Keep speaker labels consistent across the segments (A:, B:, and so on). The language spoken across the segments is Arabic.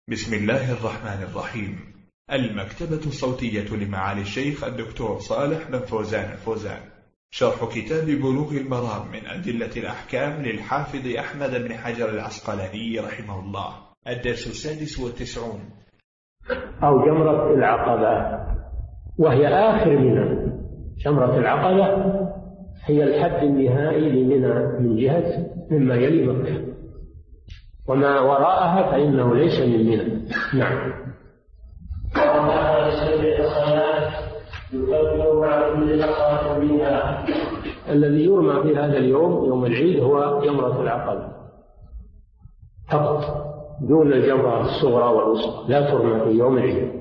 A: بسم الله الرحمن الرحيم. المكتبة الصوتية لمعالي الشيخ الدكتور صالح بن فوزان الفوزان، شرح كتاب بلوغ المرام من أدلة الأحكام للحافظ أحمد بن حجر العسقلاني رحمه الله. الدرس 96.
B: أو جمرة العقبة، وهي آخر منى. جمرة العقبة هي الحد النهائي لمنى من جهة مما يلي مكة، وما وراءها فإنه ليس من منى. نعم. الذي يرمى في هذا اليوم يوم العيد هو جمرة العقبة فقط، دون الجمرة الصغرى والوسطى، لا ترمى في يوم العيد.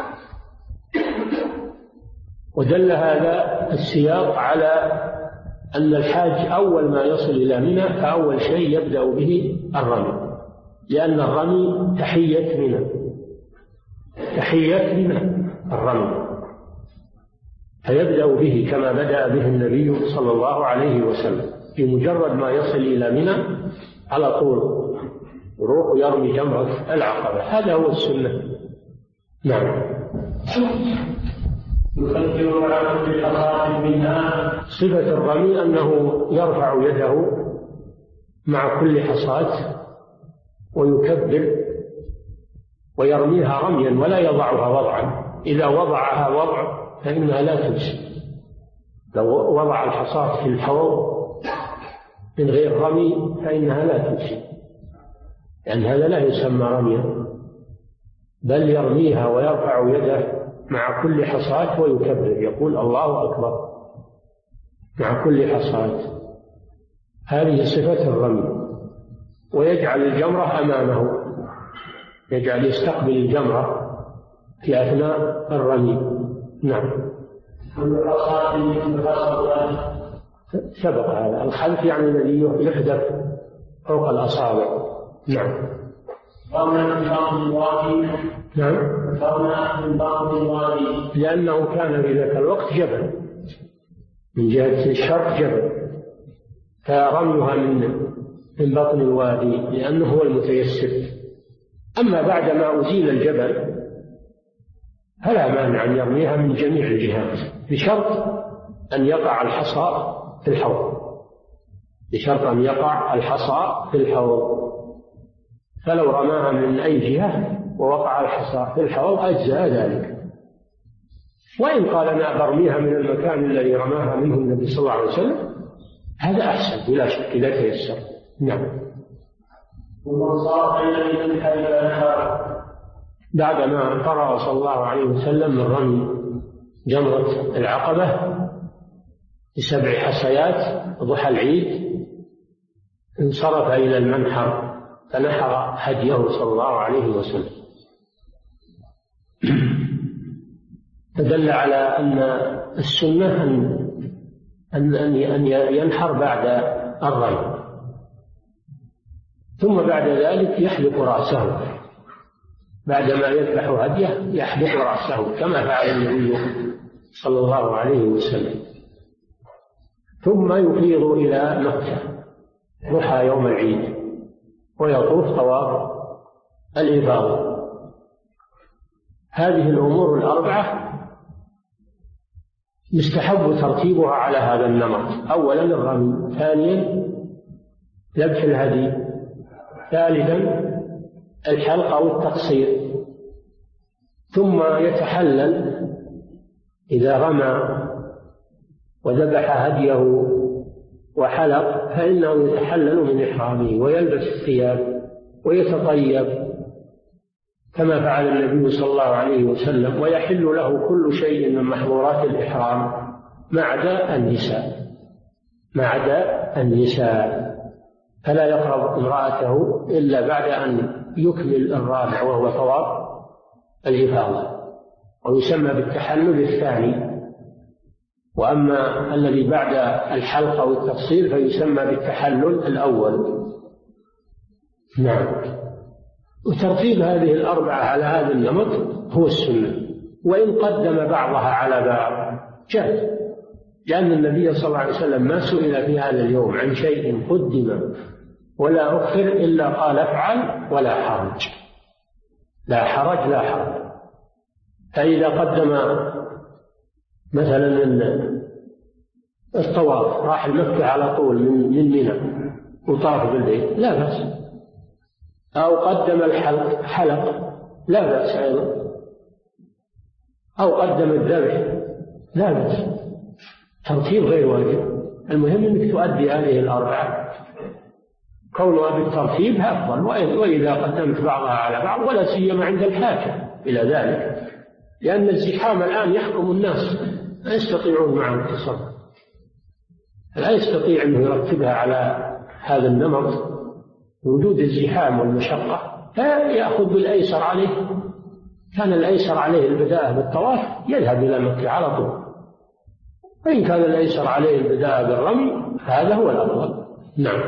B: ودل هذا السياق على أن الحاج أول ما يصل إلى منى فأول شيء يبدأ به الرمي، لأن الرمي تحية منى، تحية منى الرمي، فيبدأ به كما بدأ به النبي صلى الله عليه وسلم. بمجرد ما يصل إلى منى على طول يروح يرمي جمرة العقبة، هذا هو السنة. نعم. صفة الرمي أنه يرفع يده مع كل حصاة ويكبر ويرميها رميا ولا يضعها وضعا. إذا وضعها وضع فإنها لا تجزي. لو وضع الحصاة في الحوض من غير رمي فإنها لا تجزي، لأن هذا لا يسمى رميا، بل يرميها ويرفع يده مع كل حصاة ويكبر، يقول الله أكبر مع كل حصاة. هذه صفة الرمي. ويجعل الجمرة أمامه، يجعل يستقبل الجمرة في أثناء الرمي. نعم. سبق هذا. الخلف يعني الذي يحدث فوق الأصابع. نعم. نعم. لأنه كان في ذاك الوقت جبل، من جهة الشرق جبل، فرميها من بطن الوادي لأنه هو المتيسر. أما بعد ما أزيل الجبل فلا مانع أن يرميها من جميع الجهات، بشرط أن يقع الحصى في الحوض، بشرط أن يقع الحصى في الحوض. فلو رماها من أي جهة ووقع الحصى في الحوض أجزاء ذلك. وإن قال أنا برميها من المكان الذي رماها منه النبي صلى الله عليه وسلم هذا أحسن بلا شك إذا تيسر. نعم. بعدما فرغ صلى الله عليه وسلم من رمي جمرة العقبة ب7 حصيات ضحى العيد انصرف إلى المنحر فنحر هديه صلى الله عليه وسلم. فدل على أن السنة أن ينحر بعد الرمي، ثم بعد ذلك يحلق رأسه. بعدما يذبح هديه يحلق رأسه كما فعل النبي صلى الله عليه وسلم، ثم يفيض إلى مكة ضحى يوم العيد ويطوف طواف الإفاضة. هذه الأمور الأربعة يستحب ترتيبها على هذا النمط: أولا الرمي، ثانيا ذبح الهدي، ثالثا الحلق أو التقصير، ثم يتحلل إذا رمى وذبح هديه وحلق فإنه يتحلل من إحرامه ويلبس الثياب ويتطيب كما فعل النبي صلى الله عليه وسلم، ويحل له كل شيء من محظورات الإحرام ما عدا النساء، ما عدا النساء. فلا يقرب امرأته إلا بعد أن يكمل الرابع وهو طواف الإفاضة، ويسمى بالتحلل الثاني. وأما الذي بعد الحلق أو التقصير فيسمى بالتحلل الأول. نعم. وترتيب هذه الأربعة على هذا النمط هو السنة، وإن قدم بعضها على بعض جاز، لأن النبي صلى الله عليه وسلم ما سئل في هذا اليوم عن شيء قدم ولا أخر إلا قال افعل ولا حرج. لا حرج لا حرج. فإذا قدم مثلا الطواف راح مكة على طول من منى وطاف بالبيت لا بأس، أو قدم الحلق لا بأس أيضا، أو قدم الذبح لا بأس، ترتيب غير واجب. المهم أنك تؤدي هذه الأربعة، كونها بالترتيب أفضل. وإذا قدمت بعضها على بعض ولا سيما عند الحاجة إلى ذلك، لأن الزحام الآن يحكم الناس لا يستطيعون معه التصرف، لا يستطيع أنه يرتبها على هذا النمط وجود الزحام والمشقة، فيأخذ بالأيسر عليه. كان الأيسر عليه البداءة بالطواف يذهب إلى مكة على طول، وإن كان الأيسر عليه البداءة بالرمي هذا هو الأفضل. نعم.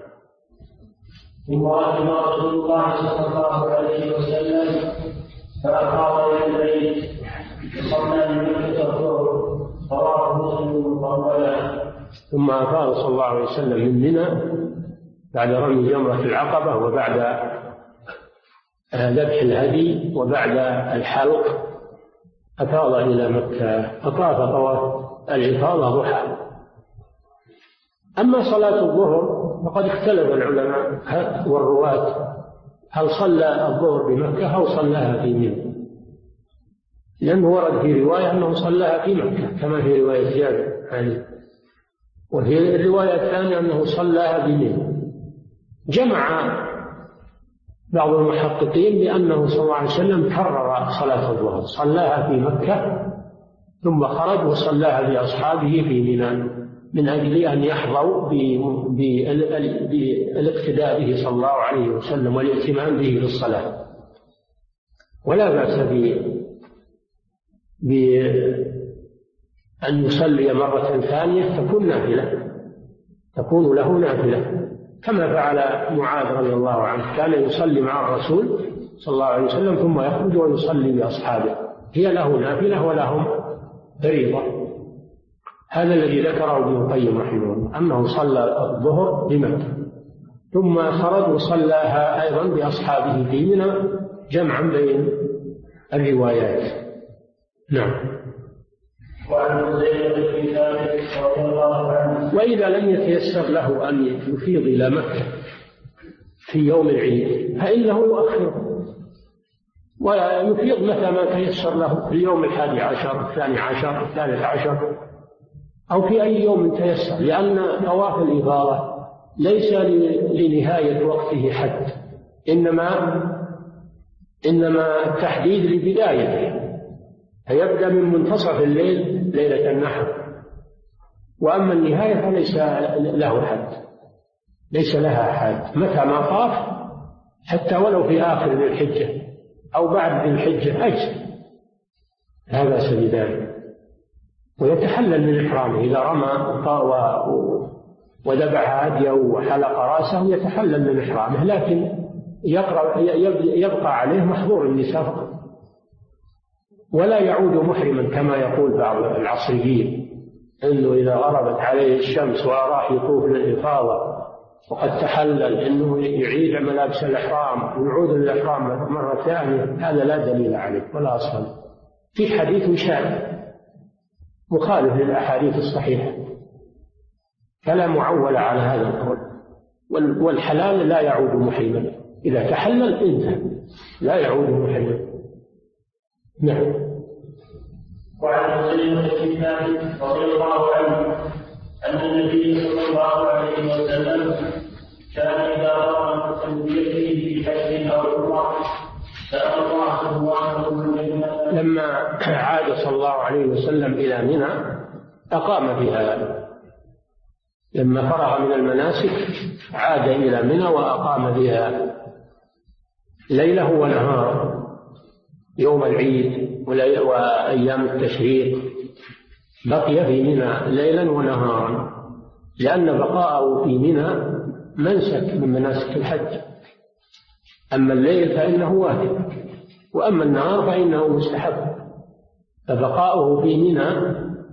C: ثم رحم رسول الله صلى الله عليه وسلم فأقام إلى البيت وصلى من مكة الظهر رواه مسلم وقال.
B: ثم أفاض صلى الله عليه وسلم من منى بعد رمي جمرة العقبة وبعد ذبح الهدي وبعد الحلق، أفاض إلى مكة فطاف طواف الإفاضة ضحى. أما صلاة الظهر فقد اختلف العلماء والرواة هل صلى الظهر بمكة أو صلاها في منى، لأنه ورد في رواية أنه صلاها في مكة كما في رواية جابر عليه، وفي الرواية الثانية أنه صلاها بمنى. جمع بعض المحققين بأنه صلى الله عليه وسلم كرر صلاة الظهر، صلاها في مكة ثم خرج وصلاها بأصحابه في منى من أجل أن يحظوا بالاقتداء به صلى الله عليه وسلم والاهتمام به في الصلاة. ولا بأس بأن يصلي مرة ثانية تكون له نافلة، كما فعل معاذ رضي الله عنه، كان يصلي مع الرسول صلى الله عليه وسلم ثم يخرج ويصلي بأصحابه، هي له نافلة ولهم فريضة. هذا الذي ذكره ابن القيم رحمه الله، أنه صلى الظهر بمكة ثم خرج وصلاها أيضا بأصحابه في منى، جمعا بين الروايات. نعم. وإذا لم يتيسر له أن يفيض إلى مكة في يوم العيد فإنه يؤخره ويفيض متى ما تيسر له، في اليوم 11 12 13 أو في أي يوم تيسر، لأن طواف الإفاضة ليس لنهاية وقته حد، إنما التحديد لبدايته، فيبدأ من منتصف الليل ليلة النحر، وأما النهاية فليس له حد، ليس لها حد، متى ما طاف حتى ولو في آخر ذي الحجة أو بعد ذي الحجة أجزم، لا بأس بذلك. ويتحلل من إحرامه إذا رمى وذبح هديه وحلق رأسه يتحلل من إحرامه، لكن يبقى عليه محظور النساء فقط، ولا يعود محرما كما يقول بعض العصريين أنه إذا غربت عليه الشمس وراح يطوف للإفاضة وقد تحلل أنه يعيد ملابس الإحرام ويعود للإحرام مرة ثانية، هذا لا دليل عليه ولا أصل. في حديث شاذ مخالف للأحاديث الصحيحة، فلا معول على هذا القول. والحلال لا يعود محرما، إذا تحلل انتهى، لا يعود محرما. نعم.
C: وعن مسلم الكتاب رضي الله عنه أن النبي صلى الله عليه وسلم كان إذا رأى تلبيته في حج أو عمرة سأل الله سبحانه وتعالى.
B: لما عاد صلى الله عليه وسلم إلى منى أقام بها، لما فرغ من المناسك عاد إلى منى وأقام بها ليله ونهاره، يوم العيد وأيام التشريق بقي في منى ليلا ونهارا، لأن بقاءه في منى منسك من مناسك الحج. أما الليل فإنه واجب، وأما النهار فإنه مستحب، فبقاؤه في منى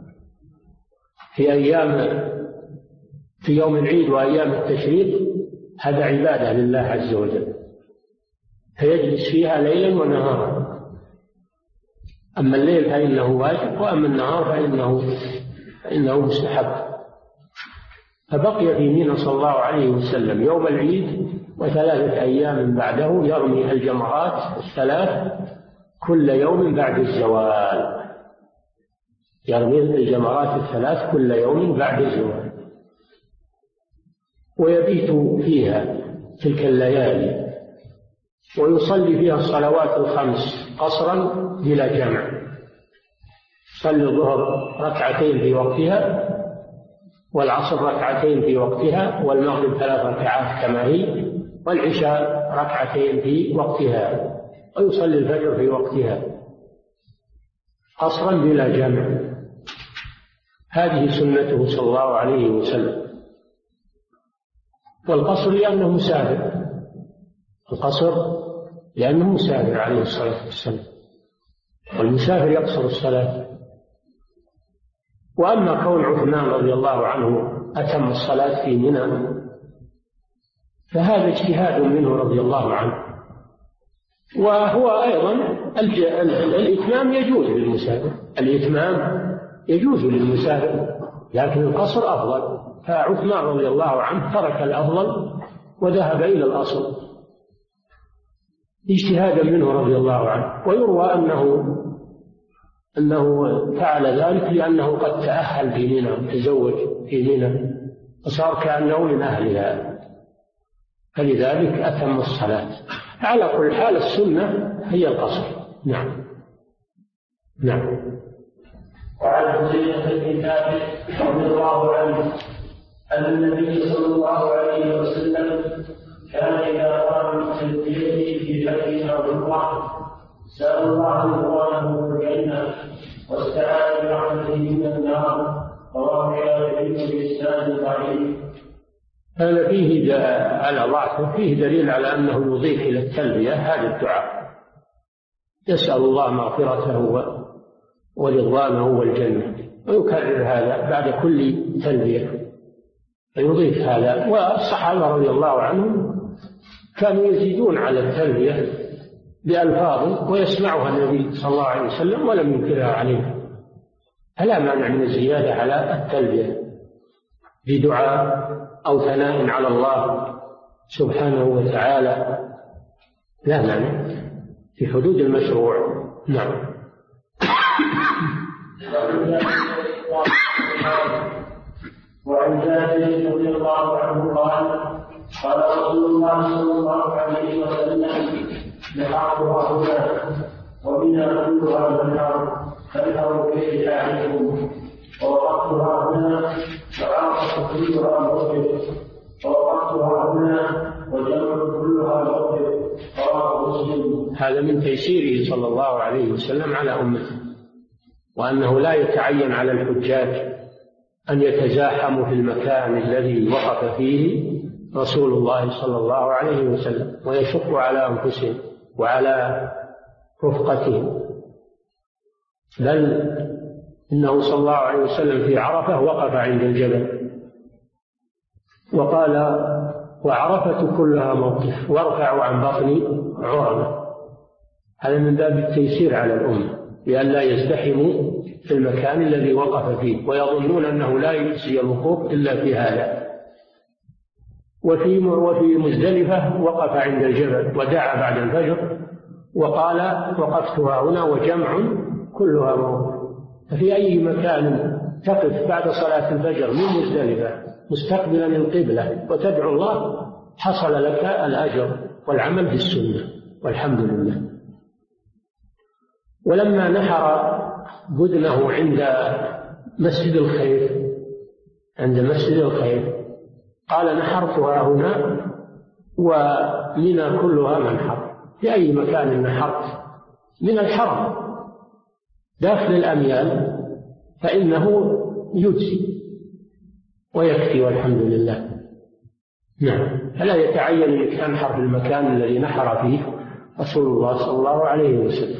B: في يوم العيد وأيام التشريق هذا عبادة لله عز وجل. فيجلس فيها ليلا ونهارا. أما الليل فإنه واجب، وأما النهار فإنه مستحب. فبقي في منى صلى الله عليه وسلم يوم العيد وثلاثة أيام بعده يرمي الجمرات الثلاث كل يوم بعد الزوال. يرمي الجمرات الثلاث كل يوم بعد الزوال، ويبيت فيها تلك الليالي، ويصلي فيها الصلوات الخمس قصرا بلا جمع. يصلي الظهر ركعتين في وقتها، والعصر ركعتين في وقتها، والمغرب 3 ركعات كما هي، والعشاء ركعتين في وقتها، ويصلي الفجر في وقتها قصرا بلا جمع. هذه سنته صلى الله عليه وسلم. والقصر لأنه مسافر، القصر لأنه مسافر عليه الصلاة والسلام، والمسافر يقصر الصلاة. وأما كون عثمان رضي الله عنه أتم الصلاة في منى فهذا اجتهاد منه رضي الله عنه. وهو أيضا الإتمام يجوز للمسافر، الإتمام يجوز للمسافر، لكن القصر أفضل. فعثمان رضي الله عنه ترك الأفضل وذهب إلى الأصل اجتهادا منه رضي الله عنه. ويروى أنه فعل ذلك لأنه قد تأهل في منى، تزوج في منى، وصار كأنه من أهلها، فلذلك أتم الصلاة. على كل حال السنة هي القصر. نعم.
C: وعن حذيفة بن ثابت رضي الله عنه أن النبي صلى الله عليه وسلم كان إذا قام من تلبيته في حج أو عمرة سأل الله رضوانه والجنة واستعاذ برحمته من النار. رواه الشافعي بإسناد ضعيف.
B: هذا فيه على ضعفه فيه دليل على أنه يضيف إلى التلبية هذا الدعاء، يسأل الله مغفرته ورضوانه والجنة، ويكرر هذا بعد كل تلبية، فيضيف هذا. والصحابة رضي الله عنهم كانوا يزيدون على التلبية بألفاظ ويسمعها النبي صلى الله عليه وسلم ولم ينكرها عليه، فلا مانع من الزيادة على التلبية بدعاء أو ثناء على الله سبحانه وتعالى، لا مانع في حدود المشروع. نعم.
C: وعن جابر رضي الله عنه قال قال رسول الله صلى الله عليه وسلم لحقها هنا ومنى كلها منهار فانهروا كيف تعرفون ووقفتها هنا وعرفت كلها مغفر ووقفتها هنا وجمع كلها مغفر. رواه مسلم.
B: هذا من تيسيره صلى الله عليه وسلم على أمته، وأنه لا يتعين على الحجاج أن يتزاحموا في المكان الذي وقف فيه رسول الله صلى الله عليه وسلم ويشق على أنفسهم وعلى رفقتهم، بل إنه صلى الله عليه وسلم في عرفة وقف عند الجبل وقال وعرفة كلها موقف وارفعوا عن بطن عرمة. هذا من باب التيسير على الأمة لئلا يزدحموا في المكان الذي وقف فيه ويظنون أنه لا يجزي الوقوف إلا في هذا. وفي مزدلفة وقف عند الجبل ودعا بعد الفجر وقال وقفتها هنا وجمع كلها موقف. ففي أي مكان تقف بعد صلاة الفجر من مزدلفة مستقبلا القبلة وتدعو الله حصل لك الأجر والعمل بالسنة والحمد لله. ولما نحر بدنه عند مسجد الخير قال نحرتها هنا ومنى كلها منحر. في أي مكان نحرت من الحرم داخل الأميال فإنه يجزي ويكفي والحمد لله. نعم. فلا يتعين أن تنحر في المكان الذي نحر فيه رسول الله صلى الله عليه وسلم.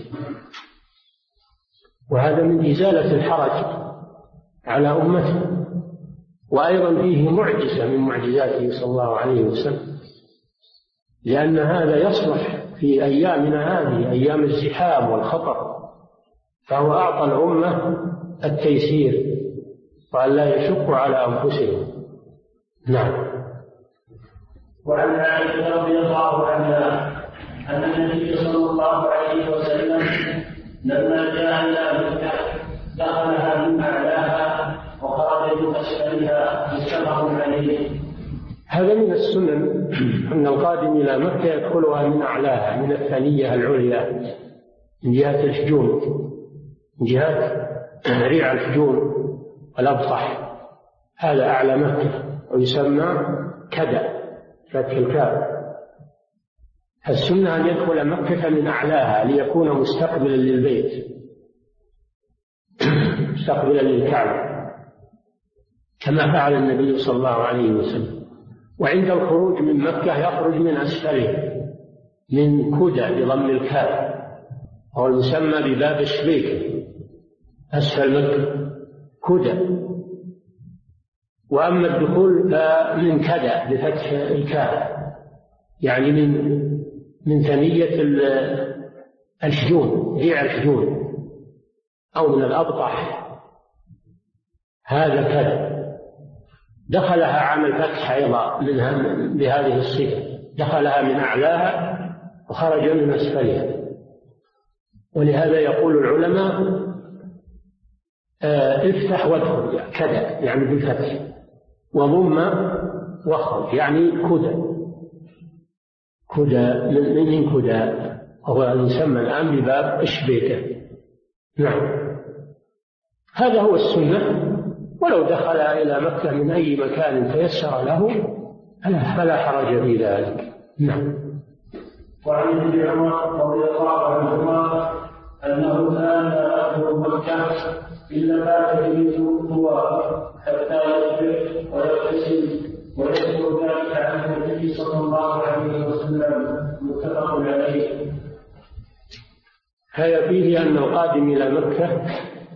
B: وهذا من إزالة الحرج على أمته، وأيضا فيه معجزة من معجزاته صلى الله عليه وسلم، لأن هذا يصلح في أيامنا هذه، أيام الزحام والخطر، فهو أعطى الأمة التيسير وأن لا يشقوا على أنفسهم. نعم.
C: وعن عائشة رضي الله عنها أن النبي صلى الله عليه وسلم لما جاء إلى مكة دخلها من أعلاها وخرج من أسفلها متفق عليه.
B: هذا من السنن أن القادم إلى مكة يدخلها من أعلاها، من الثنية العليا، من جهة الحجون، من جهة ريع الحجون والأبطح، هذا أعلى مكة ويسمى كدأ، فتح الكاف. السنة أن يدخل مكة من أعلاها ليكون مستقبلا للبيت، مستقبلا للكعبة، كما فعل النبي صلى الله عليه وسلم. وعند الخروج من مكة يخرج من أسفله، من كدى بضم الكاف، هو المسمى بباب الشبيك، أسفل مكة كدى. وأما الدخول فمن كدى بفتح الكاف، يعني من ثنية الحجون، ريع الحجون، أو من الأبطح، هذا كذا. دخلها عام الفتح أيضا بهذه الصفة، دخلها من أعلاها وخرج من أسفلها. ولهذا يقول العلماء افتح وادخل كذا، يعني بالفتح، وضم واخرج، يعني كدى من كدى، وهو يسمى الآن بباب الشبيكة. نعم، هذا هو السنة. ولو دخل إلى مكة من أي مكان تيسر له فلا حرج في ذلك. نعم.
C: وعن ابن عمر رضي الله عنهما أنه كان يدخل مكة إلا بات به الطواف حتى يصبح ويغتسل، ويذكر ذلك عن النبي صلى الله عليه وسلم، متفق عليه.
B: هذا فيه أن القادم إلى مكة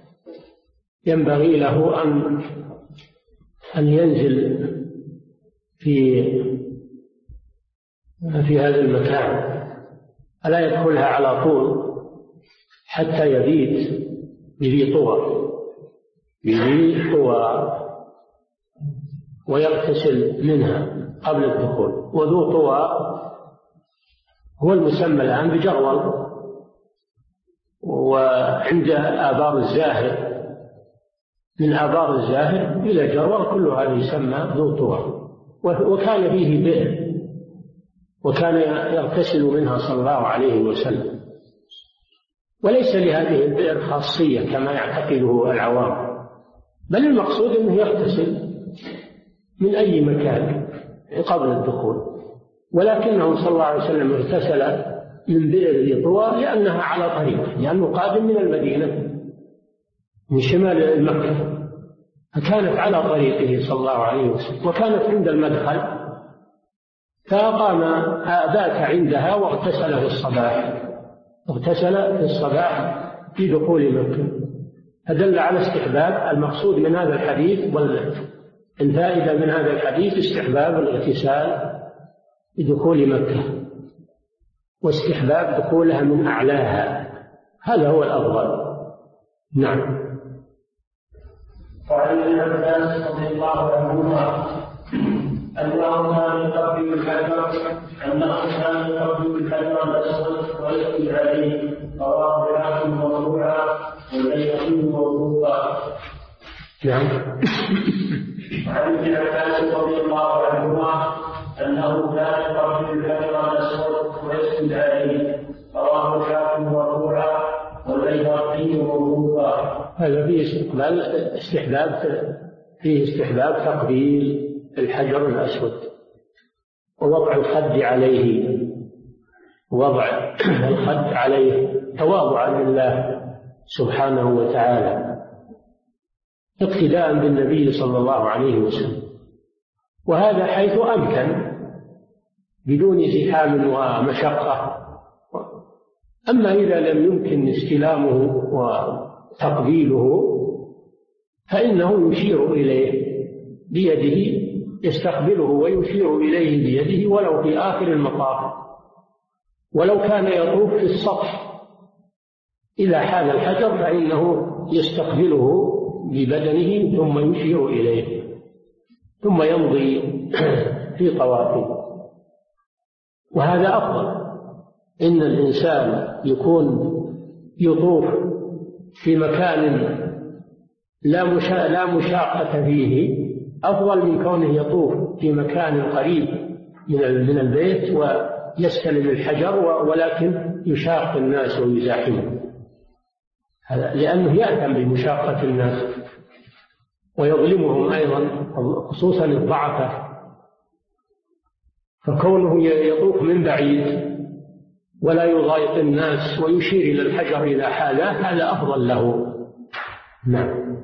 B: ينبغي له أن ينزل في هذا المكان، ألا يدخلها على طول حتى يبيت بذي طوى ويغتسل منها قبل الدخول. وذو طوى هو المسمى الآن بجرول، وعند آبار الزاهر، من آبار الزاهر إلى جرول كل هذا يسمى ذو طوى. وكان فيه بئر، وكان يغتسل منها صلى الله عليه وسلم. وليس لهذه البئر خاصية كما يعتقده العوام، بل المقصود أنه يغتسل من أي مكان قبل الدخول. ولكنه صلى الله عليه وسلم اغتسل من بئر ذي طوى لأنها على طريقه، لأنه قادم من المدينة من شمال مكة، فكانت على طريقه صلى الله عليه وسلم، وكانت عند المدخل، فقام بات عندها واغتسل في الصباح في دخول مكة. فدل على استحباب. المقصود من هذا الحديث والفائدة من هذا الحديث استحباب الاغتسال بدخول مكة، واستحباب دخولها من أعلاها، هذا هو الأفضل. نعم.
C: وعن ابن عباس رضي الله عنهما أنه كان يقبل الحجر الأسود ويسجد عليه، رواه الحاكم مرفوعا والبيهقي موقوفا.
B: نعم.
C: وعن ابن عباس رضي الله عنهما أنه كان يقبل الحجر الأسود ويسجد عليه، رواه الحاكم مرفوعا والبيهقي موقوفا.
B: هذا فيه استحباب تقبيل الحجر الأسود ووضع الخد عليه تواضعا لله سبحانه وتعالى، اقتداء بالنبي صلى الله عليه وسلم. وهذا حيث أمكن بدون زحام ومشقة. أما إذا لم يمكن استلامه وتقبيله فإنه يشير إليه بيده، يستقبله ويشير إليه بيده ولو في آخر المطاف، ولو كان يطوف في السطح إذا حال الحجر فإنه يستقبله ببدنه ثم يشير إليه ثم يمضي في طوافه، وهذا أفضل. إن الإنسان يكون يطوف في مكان لا مشاقة فيه أفضل من كونه يطوف في مكان قريب من البيت ويستلم الحجر ولكن يشاق الناس ويزاحمهم، لأنه يأثم بمشاقة الناس ويظلمهم أيضا، خصوصا الضعفاء. فكونه يطوف من بعيد ولا يضايق الناس ويشير إلى الحجر إذا حاله هذا أفضل له. نعم.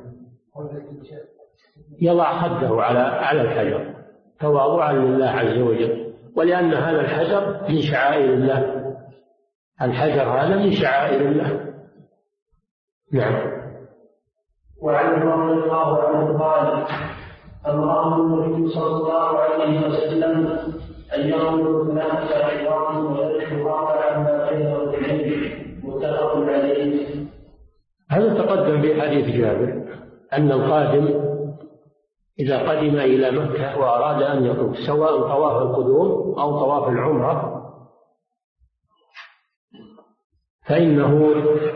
B: يضع خده على الحجر تواضعا لله عز وجل، ولأن هذا الحجر من شعائر الله، الحجر هذا من شعائر الله. نعم.
C: وعن رضي الله عنه قال: أمره النبي صلى الله عليه وسلم أن ينظر الناس عظام ويذكر عما بين رجلين، متفق عليه.
B: هذا تقدم في حديث جابر أن القادم إذا قدم إلى مكة وأراد أن يطوف سواء طواف القدوم أو طواف العمرة فإنه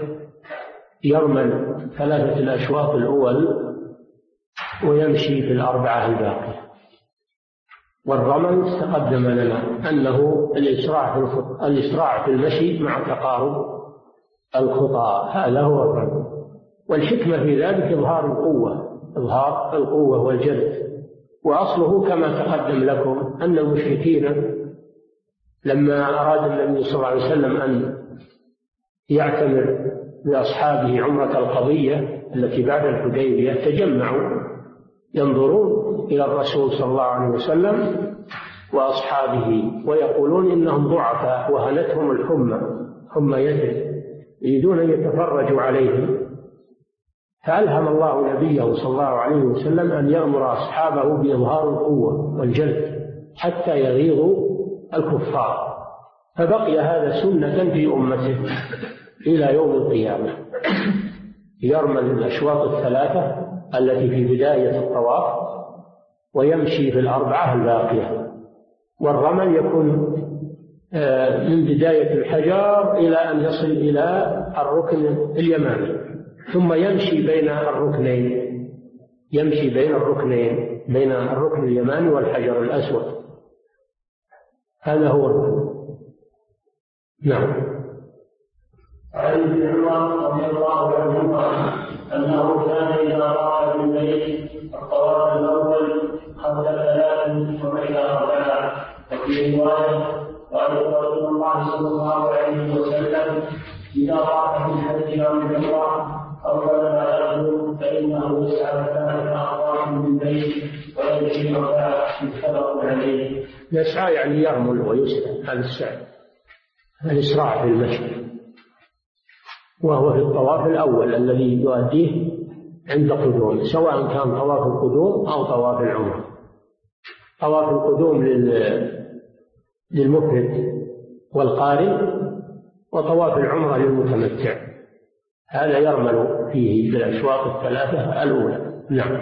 B: يرمل 3 الأشواط الأول ويمشي في 4 الباقية. والرمل تقدم لنا أنه الإسراع في المشي مع تقارب الخطى، هذا هو الرمل. والحكمة في ذلك إظهار القوة والجلد. وأصله كما تقدم لكم أن المشركين لما أراد النبي صلى الله عليه وسلم أن يعتمر بأصحابه عمرة القضية التي بعد الحديبية تجمعوا ينظرون إلى الرسول صلى الله عليه وسلم وأصحابه ويقولون إنهم ضعفاء وهنتهم الحمى يثرب، يريدون أن يتفرجوا عليهم. فألهم الله نبيه صلى الله عليه وسلم أن يأمر أصحابه بإظهار القوة والجلد حتى يغيظوا الكفار، فبقي هذا سنة في أمته إلى يوم القيامة. يرمل الأشواط 3 التي في بداية الطواف ويمشي في 4 الباقية. والرمل يكون من بداية الحجر إلى أن يصل إلى الركن اليماني، ثم يمشي بين الركنين بين الركن اليماني والحجر الأسود. هذا هو الركن. نعم.
C: عن ابن عمر رضي الله عنهما أنه كان إذا رأى بالبيت الطواف الأول قبل 3 وبعد 4. وفي رواية: قال رسول الله صلى الله عليه وسلم: إذا رأى في الحج أو العمرة أول ما يخرج فإنه يسعى 3 أخطاء من البيت ويمشي 4. متفق عليه.
B: يسعى يعني يرمل ويسعى، هذا السعي الإسراع في المشي، وهو في الطواف الأول الذي يؤديه عند قدوم، سواء كان طواف القدوم أو طواف العمرة. طواف القدوم للمفرد والقارن، وطواف العمرة للمتمتع، هذا يرمل فيه بالأشواط 3 الأولى. نعم.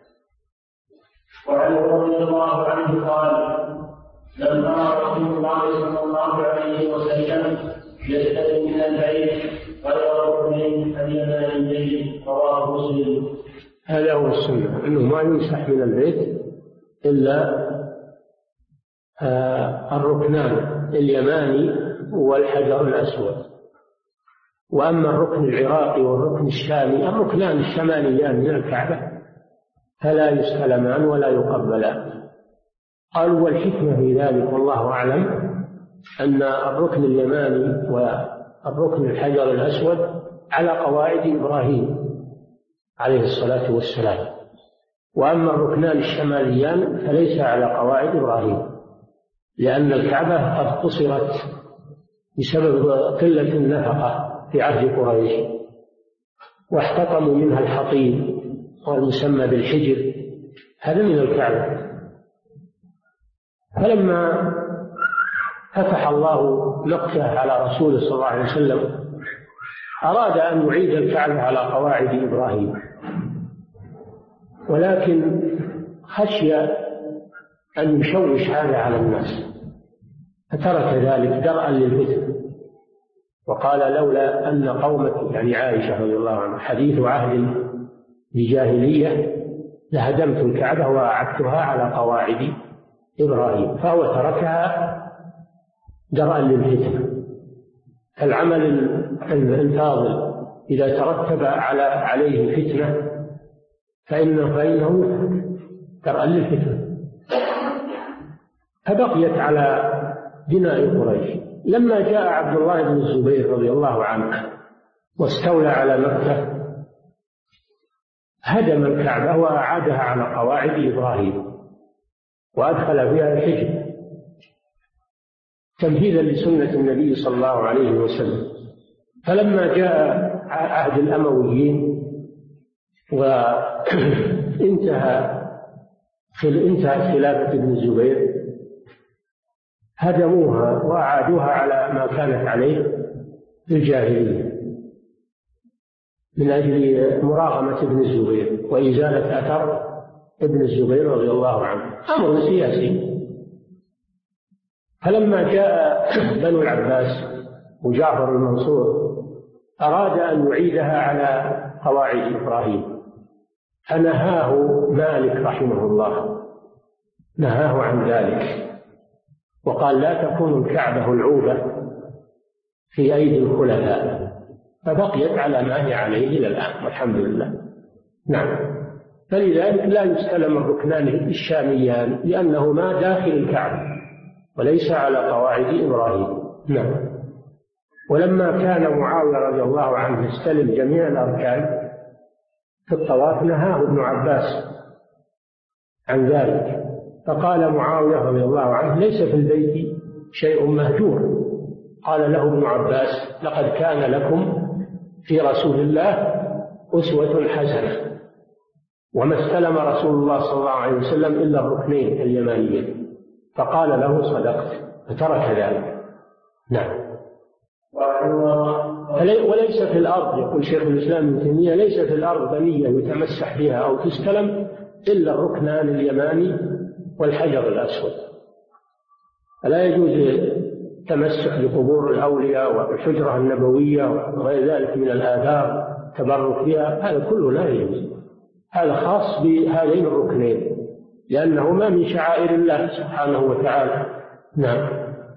C: وعن رضي الله عنه قال: لما رسول الله صلى الله عليه وسلم يستلم من البيت غير ركنين اليمانيين، رواه مسلم.
B: هذا هو السنة، أنه ما يمسح من البيت إلا الركنان اليماني والحجر الأسود. وأما الركن العراقي والركن الشامي، الركنان الشماليان من الكعبة، فلا يستلمان ولا يقبلان. قالوا: والحكمة في ذلك والله أعلم أن الركن اليماني والركن الحجر الأسود على قواعد إبراهيم عليه الصلاة والسلام، وأما الركنان الشماليان فليس على قواعد إبراهيم، لأن الكعبة قد قصرت بسبب قلة النفقة في عهد قريش، واحتطموا منها الحطيب والمسمى بالحجر، هذا من الكعبة. فلما فتح الله مكة على رسوله صلى الله عليه وسلم أراد أن يعيد الكعبة على قواعد إبراهيم، ولكن خشي أن يشوش هذا على الناس فترك ذلك درءا للفتن، وقال لولا أن قومك، يعني عائشة رضي الله عنها، حديث عهد بجاهلية لهدمت الكعبة وأعدتها على قواعد إبراهيم، فهو تركها درءا للفتن. العمل الفاضل إذا ترتب عليه فتنة فإنه درءا للفتنة، فبقيت على بناء قريش. لما جاء عبد الله بن الزبير رضي الله عنه واستولى على مكة هدم الكعبة وأعادها على قواعد إبراهيم وأدخل فيها الحجر تمهيدا لسنة النبي صلى الله عليه وسلم. فلما جاء عهد الأمويين وانتهى خلافة ابن الزبير هدموها وأعادوها على ما كانت عليه في الجاهلية من أجل مراغمة ابن الزبير وإزالة أثر ابن الزبير رضي الله عنه، أمر سياسي. فلما جاء بنو العباس وجعفر المنصور أراد أن يعيدها على قواعد إبراهيم فنهاه مالك رحمه الله، نهاه عن ذلك وقال لا تكون الكعبة العوبة في أيدي الخلفاء، فبقيت على ما هي عليه إلى الآن والحمد لله. نعم. فلذلك لا يستلم الركنان الشاميان لأنهما داخل الكعبة وليس على قواعد إبراهيم. نعم. ولما كان معاوية رضي الله عنه يستلم جميع الأركان في الطواف نهاه ابن عباس عن ذلك، فقال معاوية رضي الله عنه ليس في البيت شيء مهجور. قال له ابن عباس لقد كان لكم في رسول الله أسوة حسنة، وما استلم رسول الله صلى الله عليه وسلم إلا الركنين اليمانيين. فقال له صدقت فترك ذلك. نعم. وليس في الأرض، يقول شيخ الإسلام ابن تيمية، ليس في الأرض بنية يتمسح بها أو تستلم إلا الركنان اليماني والحجر الأسود. فلا يجوز تمسح بقبور الأولياء والحجرة النبوية وغير ذلك من الآثار تبرك بها، هذا كله لا يجوز. هذا خاص بهذين الركنين لأنهما من شعائر الله سبحانه وتعالى. نعم.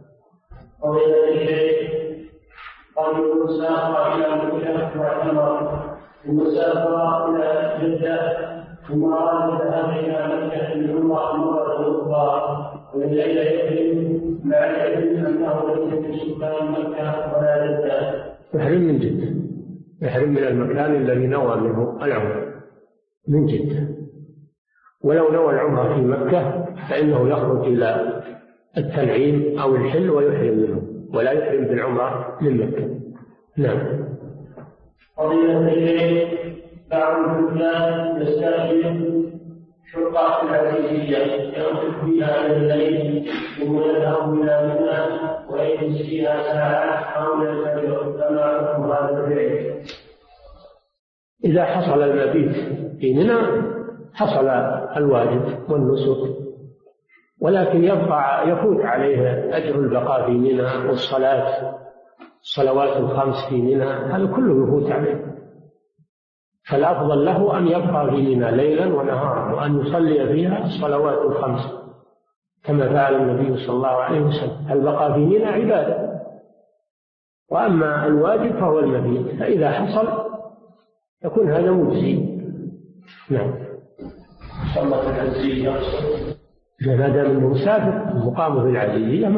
C: قالوا المسافر إلى مكة واعتمر، المسافر إلى جدة ثم أراد الذهاب إلى مكة بالعمرة مرة أخرى وليس يحرم مع العلم أنه ليس من سكان مكة ولا جدة.
B: يحرم من جدة، يحرم من المكان الذي نوى منه العمرة من جدة، ولو نوى العمرة في مكة فإنه يخرج إلى التنعيم أو الحل ويحرم منه ولا يحرم بالعمرة من مكة. نعم.
C: قضية الليل بعض الفلان يستأجر شقة العزيزية يمسك فيها إلى الليل ثم يذهب إلى منى ويجلس فيها ساعات حول الفجر، فما حكم هذا الفعل؟
B: إذا حصل المبيت في منى حصل الواجب والنسك، ولكن يفوت عليه أجر البقاء في منى الصلوات الخمس في منى، هذا كله يفوت عليه. فالأفضل له أن يبقى في منى ليلا ونهارا وأن يصلي فيها الصلوات الخمس كما فعل النبي صلى الله عليه وسلم. البقاء في منى عبادة، وأما الواجب فهو المبيت، فإذا حصل يكون هذا مجزي. نعم.
C: صلاة العزيزية
B: ما دام المسافر المقام في العزيزية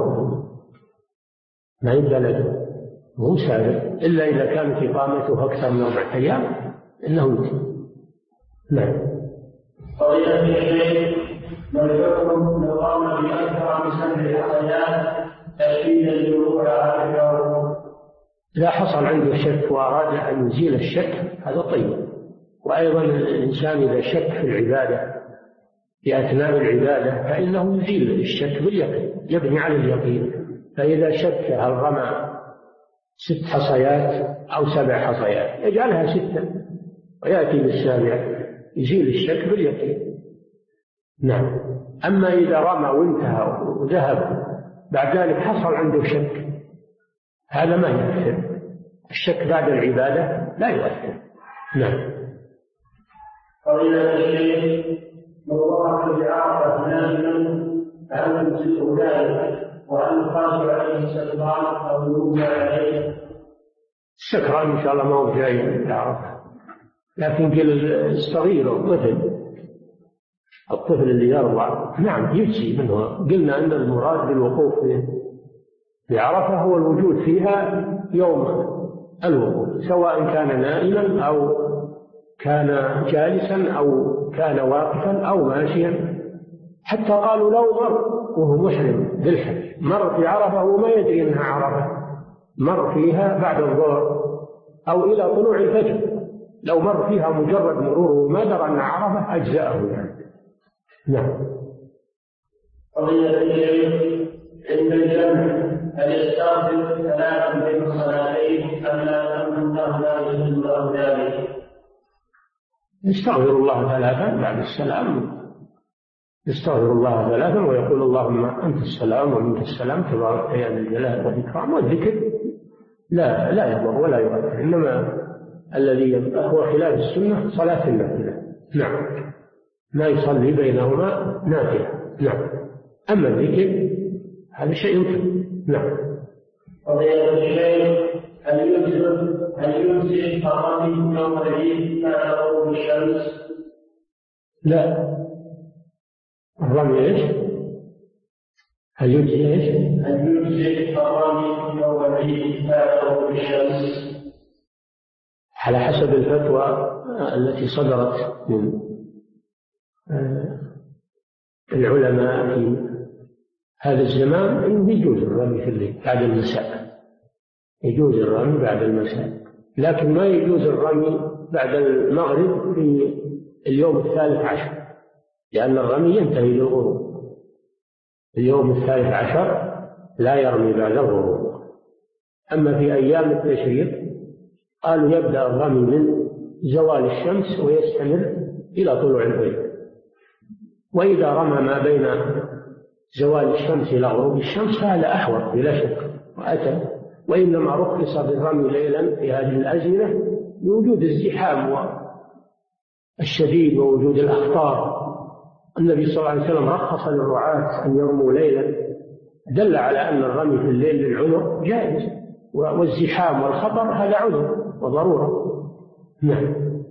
B: ما يبدأ له، هو مسافر إلا إذا كانت إقامته أكثر من 4 أيام إنه يجي. نعم.
C: قضية الليل والحكم لو قام بأكثر من 7 حيات تأكيدا لوقوع عائشة.
B: إذا حصل عنده شك وأراد أن يزيل الشك هذا طيب. وأيضا الإنسان إذا شك في العبادة في أثناء العبادة فإنه يزيل الشك باليقين، يبني على اليقين. فإذا شك هل رمى 6 حصيات أو 7 حصيات يجعلها 6 ويأتي بالسابعة يزيل الشك باليقين. نعم. أما إذا رمى وانتهى وذهب بعد ذلك حصل عنده شك هذا ما يؤثر، الشك بعد العبادة لا يؤثر. نعم.
C: فضيلة الشيخ لو وقف بعرفة نازلا فهل يجزئه ذلك؟ وهل يقاس عليه السكران أو يمنع عليه؟
B: السكران إن شاء الله ما هو جاي بعرفة، لكن قل الصغير الطفل اللي يرضع نعم يجزي منه. قلنا أن المراد بالوقوف بعرفة هو الوجود فيها يوم الوقوف، سواء كان نائما أو كان جالسا أو كان واقفا أو ماشيا. حتى قالوا لو مر وهو محرم بالحج مر في عرفة وما يدري أنها عرفة، مر فيها بعد الظهر أو إلى طلوع الفجر، لو مر فيها مجرد مروره وما درى أنها عرفة أجزأه يعني. نعم.
C: قضية الشيخ عند الجمع هل يستغفر 3 بين الصلاتين أم لا تمنع لا يجوز له ذلك؟
B: يستغفر الله 3 بعد السلام، يستغفر الله 3 ويقول اللهم أنت السلام ومنك السلام تبارك يا ذا الجلال والإكرام. والذكر لا يضر ولا يؤثر، إنما الذي هو خلاف السنة صلاة النافلة. نعم. ما يصلي بينهما نافلة. نعم. أما الذكر هذا شيء يمكن. نعم.
C: فضيلة الشيخ هل يمسك الرمي يوم العيد بعد غروب الشمس؟
B: لا. الرمي ايش؟ هل يمسك ايش؟
C: هل يمسك الرمي يوم العيد بعد غروب الشمس؟
B: على حسب الفتوى التي صدرت من العلماء في هذا الزمان إنه يجوز الرمي في الليل بعد المساء، يجوز الرمي بعد المساء، لكن ما يجوز الرمي بعد المغرب في اليوم 13، لأن الرمي ينتهي للغروب. اليوم 13 لا يرمي بعد الغروب. أما في أيام التشريق قالوا يبدأ الرمي من زوال الشمس ويستمر إلى طلوع الفجر، وإذا رمى ما بين زوال الشمس إلى غروب الشمس فهذا أحوط بلا شك وأتى. وإنما رخص بالرمي ليلا في هذه الأزمنة لوجود الزحام الشديد ووجود الأخطار. النبي صلى الله عليه وسلم رخص للرعاة أن يرموا ليلا، دل على أن الرمي في الليل للعذر جائز، والزحام والخطر هذا عذر وضرورة. نعم.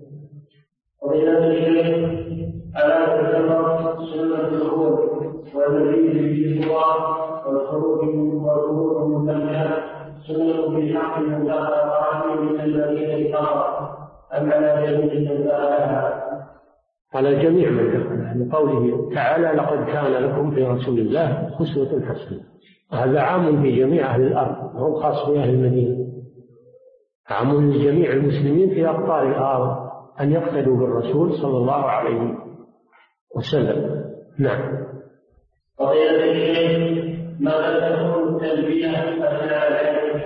C: وإلى الشيخ ألا تعتبر سنة الدخول والمزيد في الصلاة والخروج من مكة سنة في حق من دخل الرحم من الذين كفروا أم على جميع من دخلها؟
B: على جميع من دخلها، لقوله تعالى لقد كان لكم في رسول الله أسوة حسنة. هذا عام في جميع أهل الأرض، هو خاص بأهل المدينة، عام لجميع المسلمين في أقطار الأرض أن يقتدوا بالرسول صلى الله عليه وسلم. نعم.
C: قضية الشيخ ماذا تكون التلبية أثناء الحج؟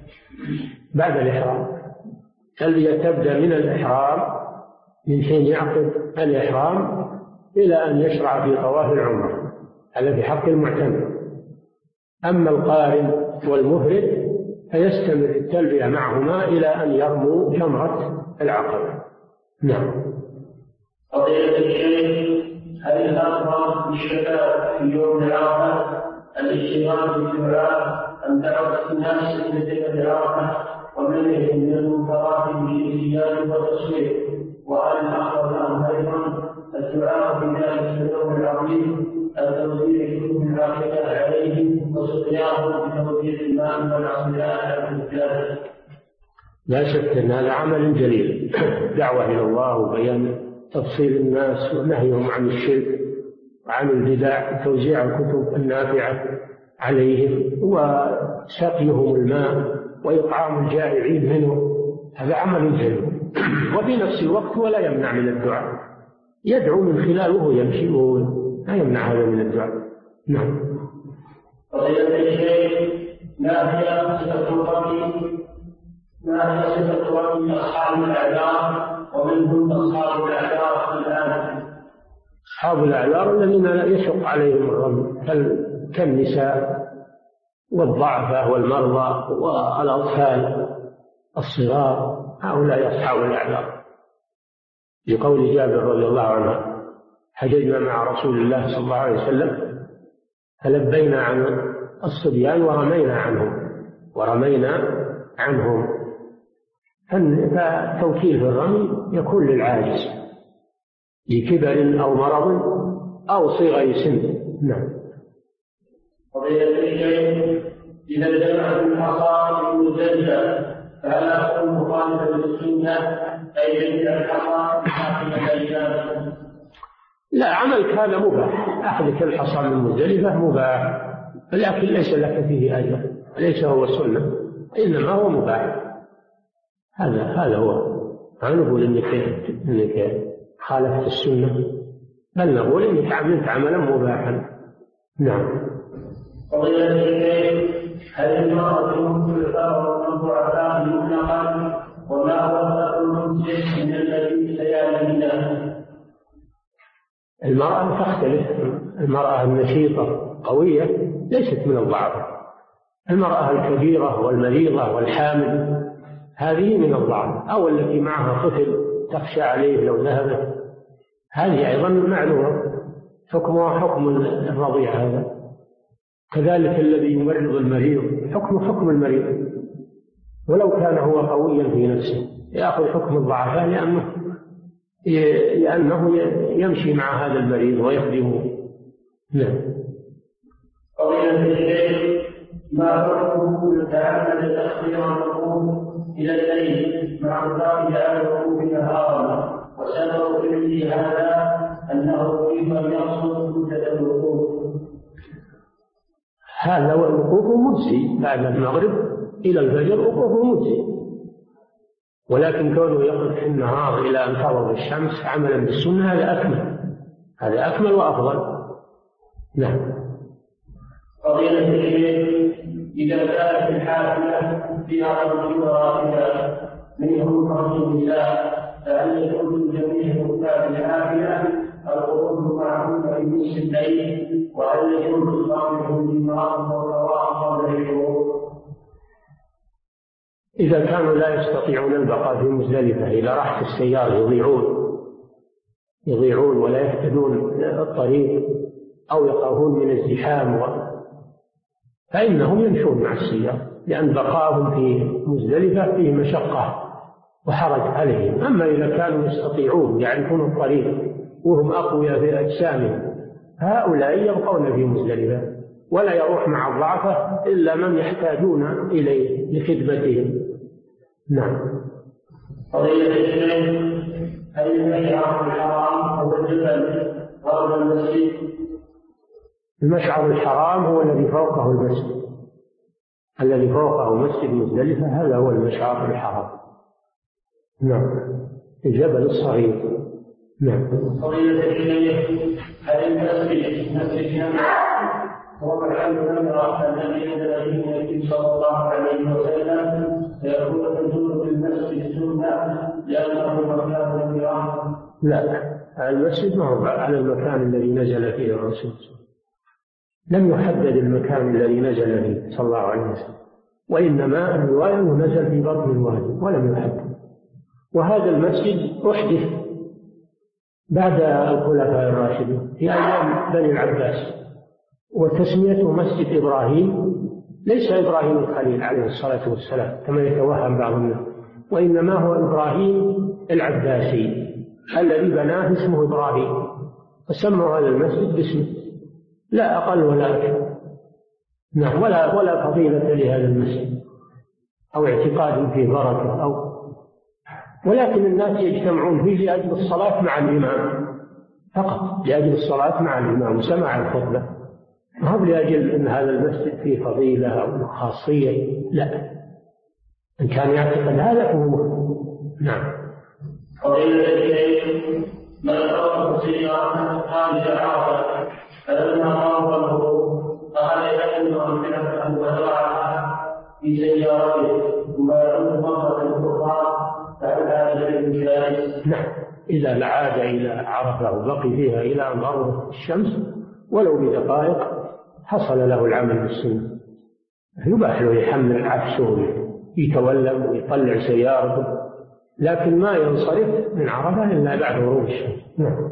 B: بعد الإحرام. التلبية تبدأ من الإحرام، من حين يعقد الإحرام إلى أن يشرع في طواف العمرة، هذا في حق المعتمر. أما القارن والمفرد فيستمر التلبية معهما إلى أن يرموا جمرة العقبة. نعم.
C: قضية الشيخ هل الأفضل للشباب في يوم العرفة الاشتغال بالدعاء أم دعوة الناس إلى العرفة ومنعهم من المنكرات بالإتيان والتصوير؟ وهل الأفضل أم أيضا الدعاء في ذلك اليوم العظيم التوزيع الكتب العاقبة عليهم وسقياهم بتوزيع الماء والعصيان على الرجال؟
B: لا شك أن هذا عمل جليل، دعوة إلى الله وبيان تفصيل الناس ونهيهم عن الشرك وعن البدع، توزيع الكتب النافعة عليهم وسقيهم الماء وإطعام الجائعين منه، هذا عمل جليل. وفي نفس الوقت ولا يمنع من الدعاء، يدعو من خلاله يمشي لا يمنع هذا من الدعاء. نعم.
C: قضية الشيخ ما هي صفة رمي أصحاب الأعذار ومن هم أصحاب الأعذار الآن؟
B: أصحاب الأعذار الذين لا يشق عليهم الرمي كالنساء والضعفاء والمرضى والأطفال الصغار، هؤلاء أصحاب الأعذار. لقول جابر رضي الله عنه: حججنا مع رسول الله صلى الله عليه وسلم فلبينا عن الصبيان ورمينا عنهم. فالتوكيل في الرمي يكون للعاجز لكبر أو مرض أو صغر سن. نعم.
C: فضيلة الشيخ، إذا جمع الحصى المزلزل فهل أكون مخالفا للسنة أي يجعل الحصى حاكما إلى؟
B: لا، عملك هذا مباح، أخذك الحصى من مزدلفة مباح، لكن ليس لك فيه أجر، ليس هو سنة، إنما هو مباح. هذا هو. ما نقول إنك خالفت السنة، بل نقول إنك عملت عملا مباحا. نعم.
C: فضيلة الشيخ، هل المرأة ممكن الفرع والضعفاء مطلقا؟ وما هو الفرق الممسك من الذي سيعلمونه؟
B: المرأة تختلف. المرأة النشيطة قوية ليست من الضعف. المرأة الكبيرة والمريضة والحامل هذه من الضعف، أو التي معها طفل تخشى عليه لو ذهبت، هذه أيضا معلومة، حكمها حكم الرضيع. هذا كذلك الذي يمرض المريض حكم المريض، ولو كان هو قويا في نفسه يأخذ حكم الضعفاء لأنه يمشي مع هذا المريض ويخدمه. نعم.
C: فضيلة الشيخ، ما حكم يتعمد تأخير الوقوف إلى الليل مع الباقي على الوقوف نهارا، وسبب فعله هذا أنه كيف يقصد مدة الوقوف؟
B: هذا وقوف مجزي بعد المغرب إلى الفجر، وقوف مجزي، ولكن كونه يقف في النهار إلى أن تغرب الشمس عملا بالسنة هذا أكمل وأفضل. نعم.
C: فضيلة الشيخ، إذا كانت الحافلة فيها رجل ورائها منهم رجل النساء، فهل يكون جميع ركاب الحافلة الخروج معهم في نصف الليل؟ وهل يكون إصابهم بالمرض والرواح قبل الشروق؟
B: إذا كانوا لا يستطيعون البقاء في مزدلفة، إذا راحت السيارة يضيعون ولا يهتدون الطريق أو يخافون من الزحام فإنهم يمشون مع السيارة، لأن بقاءهم في مزدلفة فيه مشقة وحرج عليهم. أما إذا كانوا يستطيعون يعرفون الطريق وهم أقوياء في أجسامهم، هؤلاء يبقون في مزدلفة، ولا يروح مع الضعفة إلا من يحتاجون إليه لخدمتهم. نعم.
C: فضيلة الشيخ، هل المشعر الحرام هو الجبل قرب المسجد؟
B: المشعر الحرام هو الذي فوقه المسجد، الذي فوقه مسجد مزدلفة، هذا هو المشعر الحرام. نعم. الجبل الصغير. نعم.
C: فضيلة الشيخ، هل المسجد هو محل نمرة الذي نزل فيه النبي صلى الله عليه وسلم فيكون النزول في المسجد سنة لأنه مكان الكرام؟
B: لا، المسجد ما هو على المكان الذي نزل فيه الرسول، لم يحدد المكان الذي نزل فيه صلى الله عليه وسلم، وإنما الرواية أنه نزل في بطن الوادي ولم يحدد. وهذا المسجد أحدث بعد الخلفاء الراشدين في أيام بني العباس، وتسميته مسجد إبراهيم ليس إبراهيم الخليل عليه الصلاة والسلام كما يتوهم بعض الناس، وإنما هو إبراهيم العباسي الذي بناه اسمه إبراهيم، فسموا هذا المسجد باسمه، لا أقل ولا أكثر. نعم. ولا فضيلة لهذا المسجد أو اعتقاد فيه بركة ولكن الناس يجتمعون فيه لأجل الصلاة مع الإمام فقط، لأجل الصلاة مع الإمام وسماع الخطبة، ما هو لأجل أن هذا المسجد فيه فضيلة أو خاصية، لا، إن كان يعتقد هذا فهو مخطئ. نعم.
C: فضيلة الشيخ، من أراد سيارة خارج عرفة فلما قام له قال يحل أن وزرعها في ذلك؟
B: نعم، إذا عاد إلى عرفة وبقي فيها إلى أن غربت الشمس ولو بدقائق حصل له العمل بالسنة. يباح له يحمل عفشه ويتولم ويطلع سيارته، لكن ما ينصرف من عرفة إلا بعد غروب الشمس. نعم.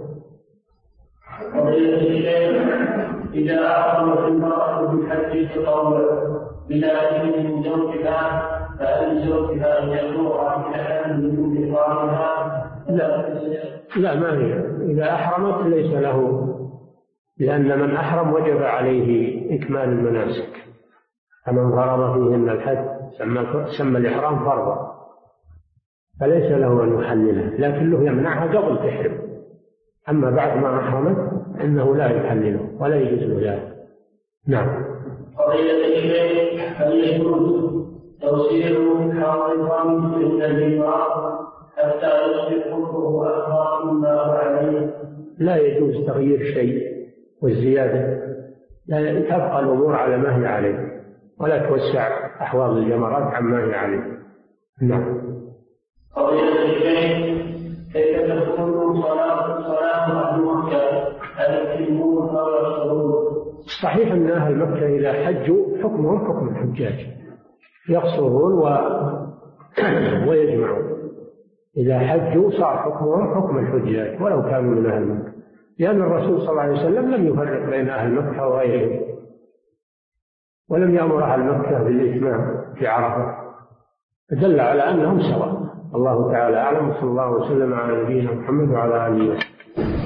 C: إذا أحرمت المرأة بالحج التطوع بلا إذن من زوجها فهل زوجها أن يزورها بدلا من إحرامها؟
B: لا، ما هي. إذا أحرمت ليس له، لأن من أحرم وجب عليه إكمال المناسك، فمن غرم فيهن الحج سمى الإحرام فرضا، فليس له أن يحللها، لكن له يمنعها قبل تحرم. أما بعد ما أحرمت إنه لا يحلله ولا يجوز له ذلك. نعم.
C: فضيلة الشيخ، هل يجوز توسيع حرام للمرأة حتى يصبح كفره أكبر مما هو عليه؟
B: لا يجوز تغيير شيء والزيادة، لا، تبقى الأمور على ما هي عليه، ولا توسع أحواض الجمرات عما هي عليه. نعم.
C: فضيلة الشيخ، كيف تكون صلاة أهل مكة؟ هل يتمون أو يقصرون؟
B: صحيح أن أهل مكة إذا حجوا حكمهم حكم الحجاج، يقصرون ويجمعون. إذا حجوا صار حكمهم حكم الحجاج ولو كانوا من أهل مكة، لأن الرسول صلى الله عليه وسلم لم يفرق بين أهل مكة وغيرهم، ولم يأمر أهل مكة بالإتمام في عرفة، فدل على أنهم سواء. الله تعالى أعلم، وصلى الله وسلم على نبينا محمد وعلى آله وسلم.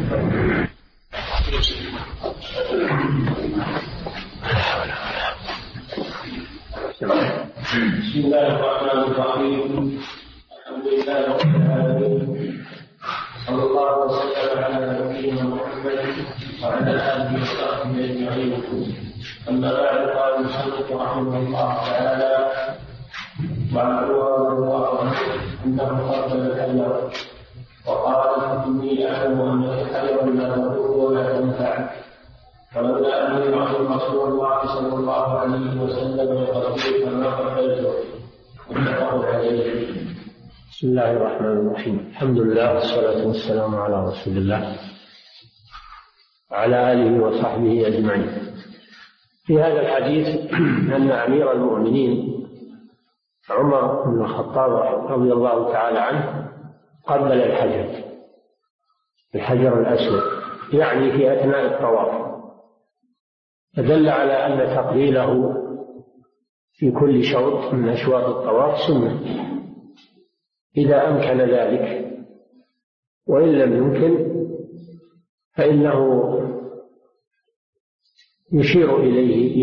C: بسم الله الرحمن الرحيم. الحمد لله رب العالمين، صلى الله وسلم على نبينا محمد وعلى آله وصحبه أجمعين. أما بعد، قال المصنف رحمه الله تعالى: وعن عمر رضي الله عنه أنه قبل الحجر وقال: إني أعلم أن الحجر لا تضر ولا تنفع، فلولا أن يعلم رسول الله صلى الله عليه وسلم يقبل فما قبلته. متفق عليه.
B: بسم الله الرحمن الرحيم. الحمد لله والصلاة والسلام على رسول الله وعلى آله وصحبه أجمعين. في هذا الحديث أن أمير المؤمنين عمر بن الخطاب رضي الله تعالى عنه قبل الحجر الأسود، يعني في أثناء الطواف، فدل على أن تقبيله في كل شوط من أشواط الطواف سنة إذا أمكن ذلك، وإن لم يمكن فإنه يشير إليه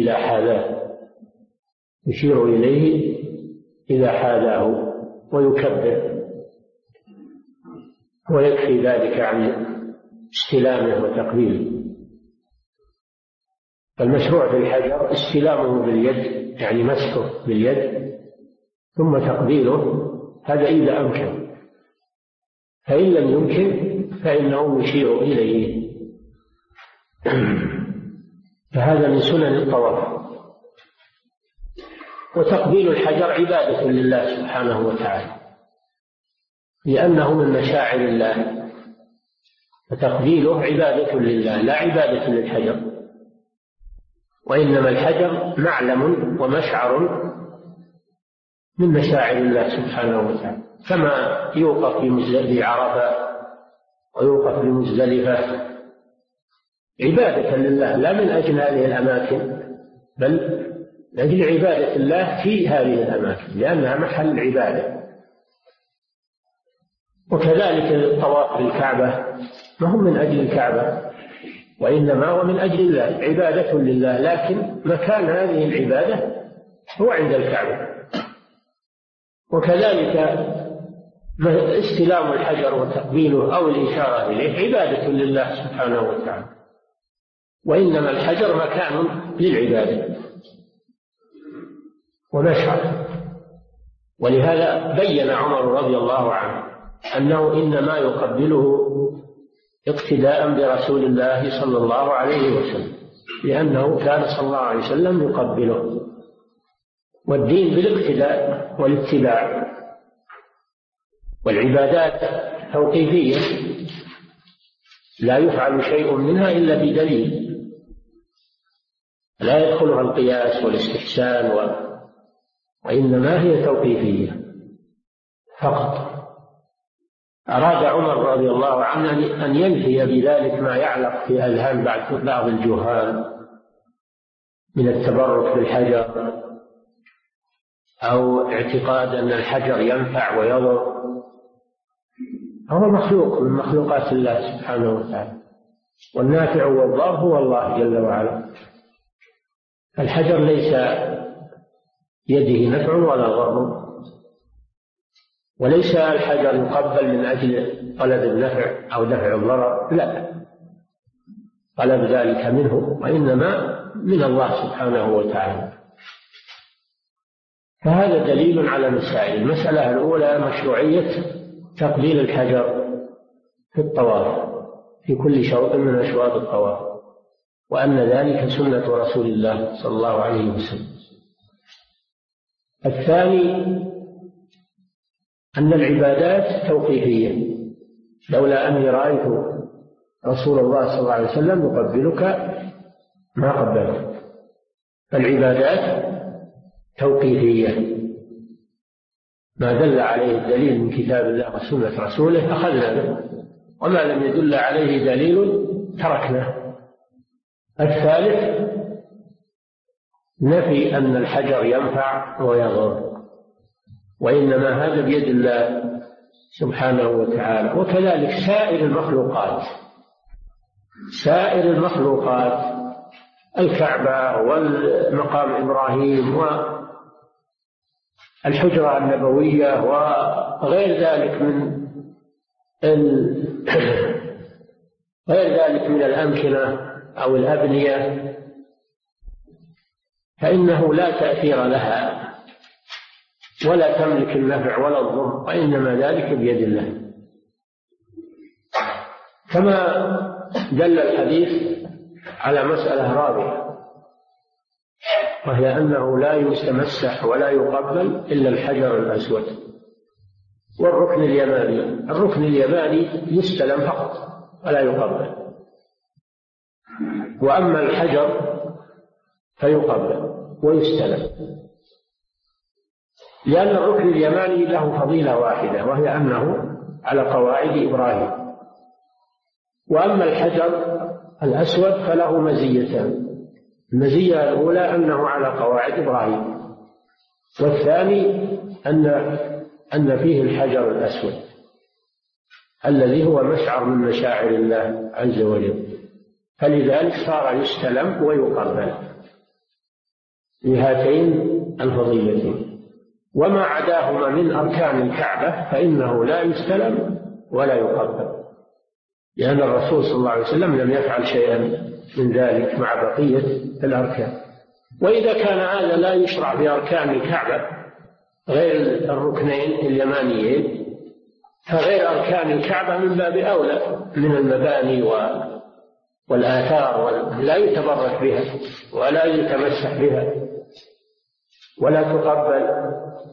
B: إذا حاذاه ويكبر، ويكفي ذلك عن استلامه وتقبيله. فالمشروع في الحجر استلامه باليد، يعني مسحه باليد ثم تقبيله، هذا إذا أمكن، فإن لم يمكن فإنه يشير إليه. فهذا من سنن الطواف. وتقبيل الحجر عبادة لله سبحانه وتعالى، لأنه من مشاعر الله، فتقبيله عبادة لله لا عبادة للحجر، وإنما الحجر معلم ومشعر من مشاعر الله سبحانه وتعالى، كما يوقف في عرفة ويوقف في مزدلفة عبادة لله، لا من أجل هذه الأماكن، بل من أجل عبادة الله في هذه الأماكن، لأنها محل عبادة. وكذلك الطواف بالكعبة ما هم من أجل الكعبة، وإنما هو من أجل الله، عبادة لله، لكن مكان هذه العبادة هو عند الكعبة. وكذلك استلام الحجر وتقبيله أو الإشارة إليه عبادة لله سبحانه وتعالى، وإنما الحجر مكان للعبادة ومشعر. ولهذا بين عمر رضي الله عنه أنه إنما يقبله اقتداء برسول الله صلى الله عليه وسلم، لأنه كان صلى الله عليه وسلم يقبله، والدين بالاقتداء والاتباع. والعبادات توقيفية لا يفعل شيء منها إلا بدليل، لا يدخلها القياس والاستحسان وإنما هي توقيفية فقط. أراد عمر رضي الله عنه أن ينفي بذلك ما يعلق في أذهان بعض الجهال من التبرك بالحجر أو اعتقاد أن الحجر ينفع ويضر. هو مخلوق من مخلوقات الله سبحانه وتعالى، والنافع والضار هو الله جل وعلا. الحجر ليس يده نفع ولا ضر، وليس الحجر يقبل من أجل طلب النفع أو دفع الضرر، لا، طلب ذلك منه، وإنما من الله سبحانه وتعالى. فهذا دليل على مسائل. المسألة الأولى مشروعية تقبيل الحجر في الطواف في كل شوط من أشواط الطواف، وأن ذلك سنة رسول الله صلى الله عليه وسلم. الثاني أن العبادات توقيفية، لولا أني رأيت رسول الله صلى الله عليه وسلم يقبلك ما قبلت. فالعبادات توقيفية، ما دل عليه الدليل من كتاب الله وسنة رسوله أخذنا به، وما لم يدل عليه دليل تركناه. الثالث نفي أن الحجر ينفع ويضر، وإنما هذا بيد الله سبحانه وتعالى. وكذلك سائر المخلوقات الكعبة والمقام إبراهيم والحجرة النبوية وغير ذلك من الأمكنة أو الأبنية، فإنه لا تأثير لها ولا تملك النفع ولا الضر، وإنما ذلك بيد الله. كما دل الحديث على مسألة رابعة، وهي أنه لا يتمسح ولا يقبل إلا الحجر الأسود والركن اليماني. الركن اليماني يستلم فقط ولا يقبل، وأما الحجر فيقبل ويستلم، لأن الركن اليماني له فضيلة واحدة، وهي أنه على قواعد إبراهيم. وأما الحجر الأسود فله مزيتان: المزية الأولى أنه على قواعد إبراهيم، والثاني أن فيه الحجر الأسود الذي هو مشعر من مشاعر الله عز وجل، فلذلك صار يستلم ويقبل لهاتين الفضيلتين. وما عداهما من أركان الكعبة فإنه لا يستلم ولا يقبل، لأن الرسول صلى الله عليه وسلم لم يفعل شيئا من ذلك مع بقية الأركان. وإذا كان هذا لا يشرع في أركان الكعبة غير الركنين اليمانيين، فغير أركان الكعبة من باب أولى من المباني والآثار، لا يتبرك بها ولا يتمسح بها ولا تقبل،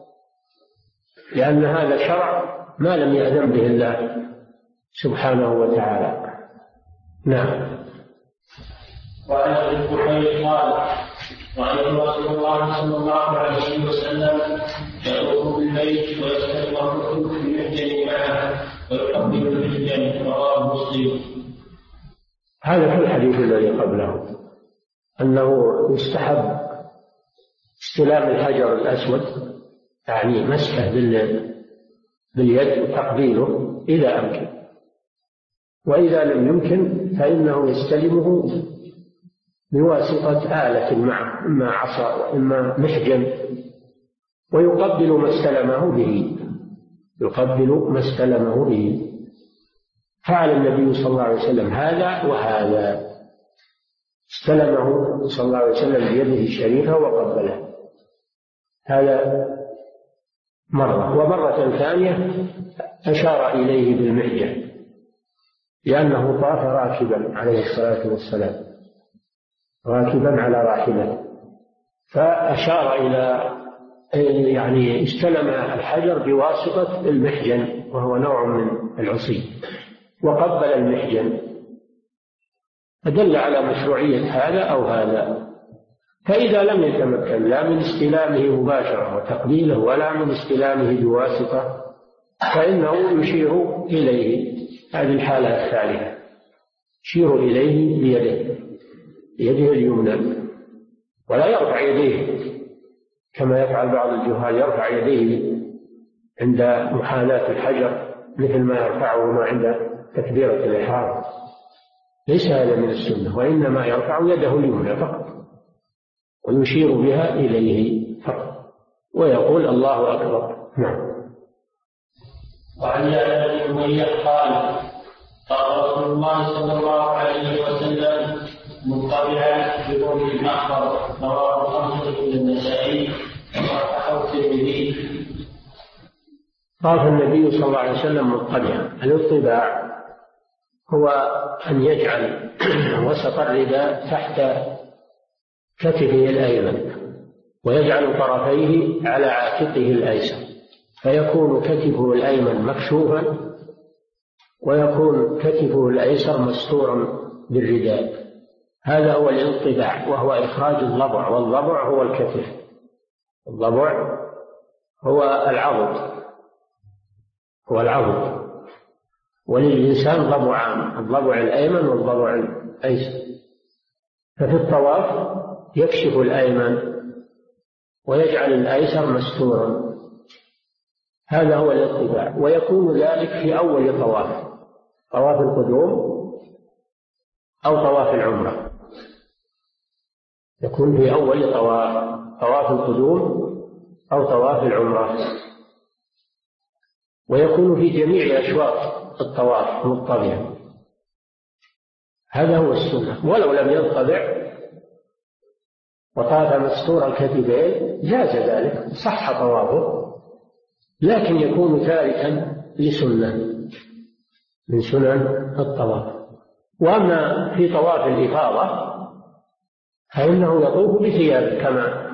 B: لأن هذا شرع ما لم يأذن به الله سبحانه وتعالى. نعم.
C: وعن ابي الكحيل قال: رأيت رسول الله صلى الله عليه وسلم يطوف بالبيت ويستلم الركن بمحجن معه ويقبل المحجن، رواه مسلم.
B: هذا في الحديث الذي قبله أنه يستحب استلام الحجر الأسود، يعني مسحه باليد وتقبيله إذا أمكن، وإذا لم يمكن فإنه يستلمه بواسطة آلة معه، إما عصا وإما محجن، ويقبل ما استلمه به. فعل النبي صلى الله عليه وسلم هذا وهذا، استلمه صلى الله عليه وسلم بيده الشريفة وقبله، هذا مرة. ومرة ثانية أشار إليه بالمحجن، لأنه طاف راكبا عليه الصلاة والسلام، راكبا على راحلته، فأشار إلى يعني استلم الحجر بواسطة المحجن، وهو نوع من العصي، وقبل المحجن، فدل على مشروعية هذا أو هذا. فإذا لم يتمكن لا من استلامه مباشرة وتقبيله ولا من استلامه بواسطة فإنه يشير إليه. هذه الحالة الثالثة، يشير إليه بيده اليمنى، ولا يرفع يديه كما يفعل بعض الجهال، يرفع يديه عند محاذاة الحجر مثل ما يرفعهما عند تكبيرة الإحرام. ليس هذا من السنة، وإنما يرفع يده اليمنى فقط ويشير بها إليه فقط ويقول الله أكبر. نعم.
C: وعن يعلى بن أمية قال قال رسول الله صلى الله عليه وسلم مطبعا بقول الأخضر رواه الخمسة إلا النسائي وصححه الترمذي.
B: طاف النبي صلى الله عليه وسلم مطبعا. الاطباع هو أن يجعل وسط الرداء تحت كتفه الأيمن ويجعل طرفيه على عاتقه الأيسر، فيكون كتفه الأيمن مكشوفا ويكون كتفه الأيسر مستورا بالرداء. هذا هو الانطباع، وهو إخراج الضبع، والضبع هو الكتف، الضبع هو العضد، وللإنسان ضبعان، الضبع الأيمن والضبع الأيسر. ففي الطواف يكشف الأيمن ويجعل الأيسر مستورا، هذا هو الانطباع. ويكون ذلك في أول طواف القدوم أو طواف العمرة، يكون في أول طواف القدوم أو طواف العمرة، ويكون في جميع أشواط الطواف مطبعا. هذا هو السنة. ولو لم ينطبع وطاف مستور الكتفين جاز ذلك، صح طوافه، لكن يكون تاركا لسنة من سنن الطواف. وأما في طواف الإفاضة فإنه يطوف بثيابه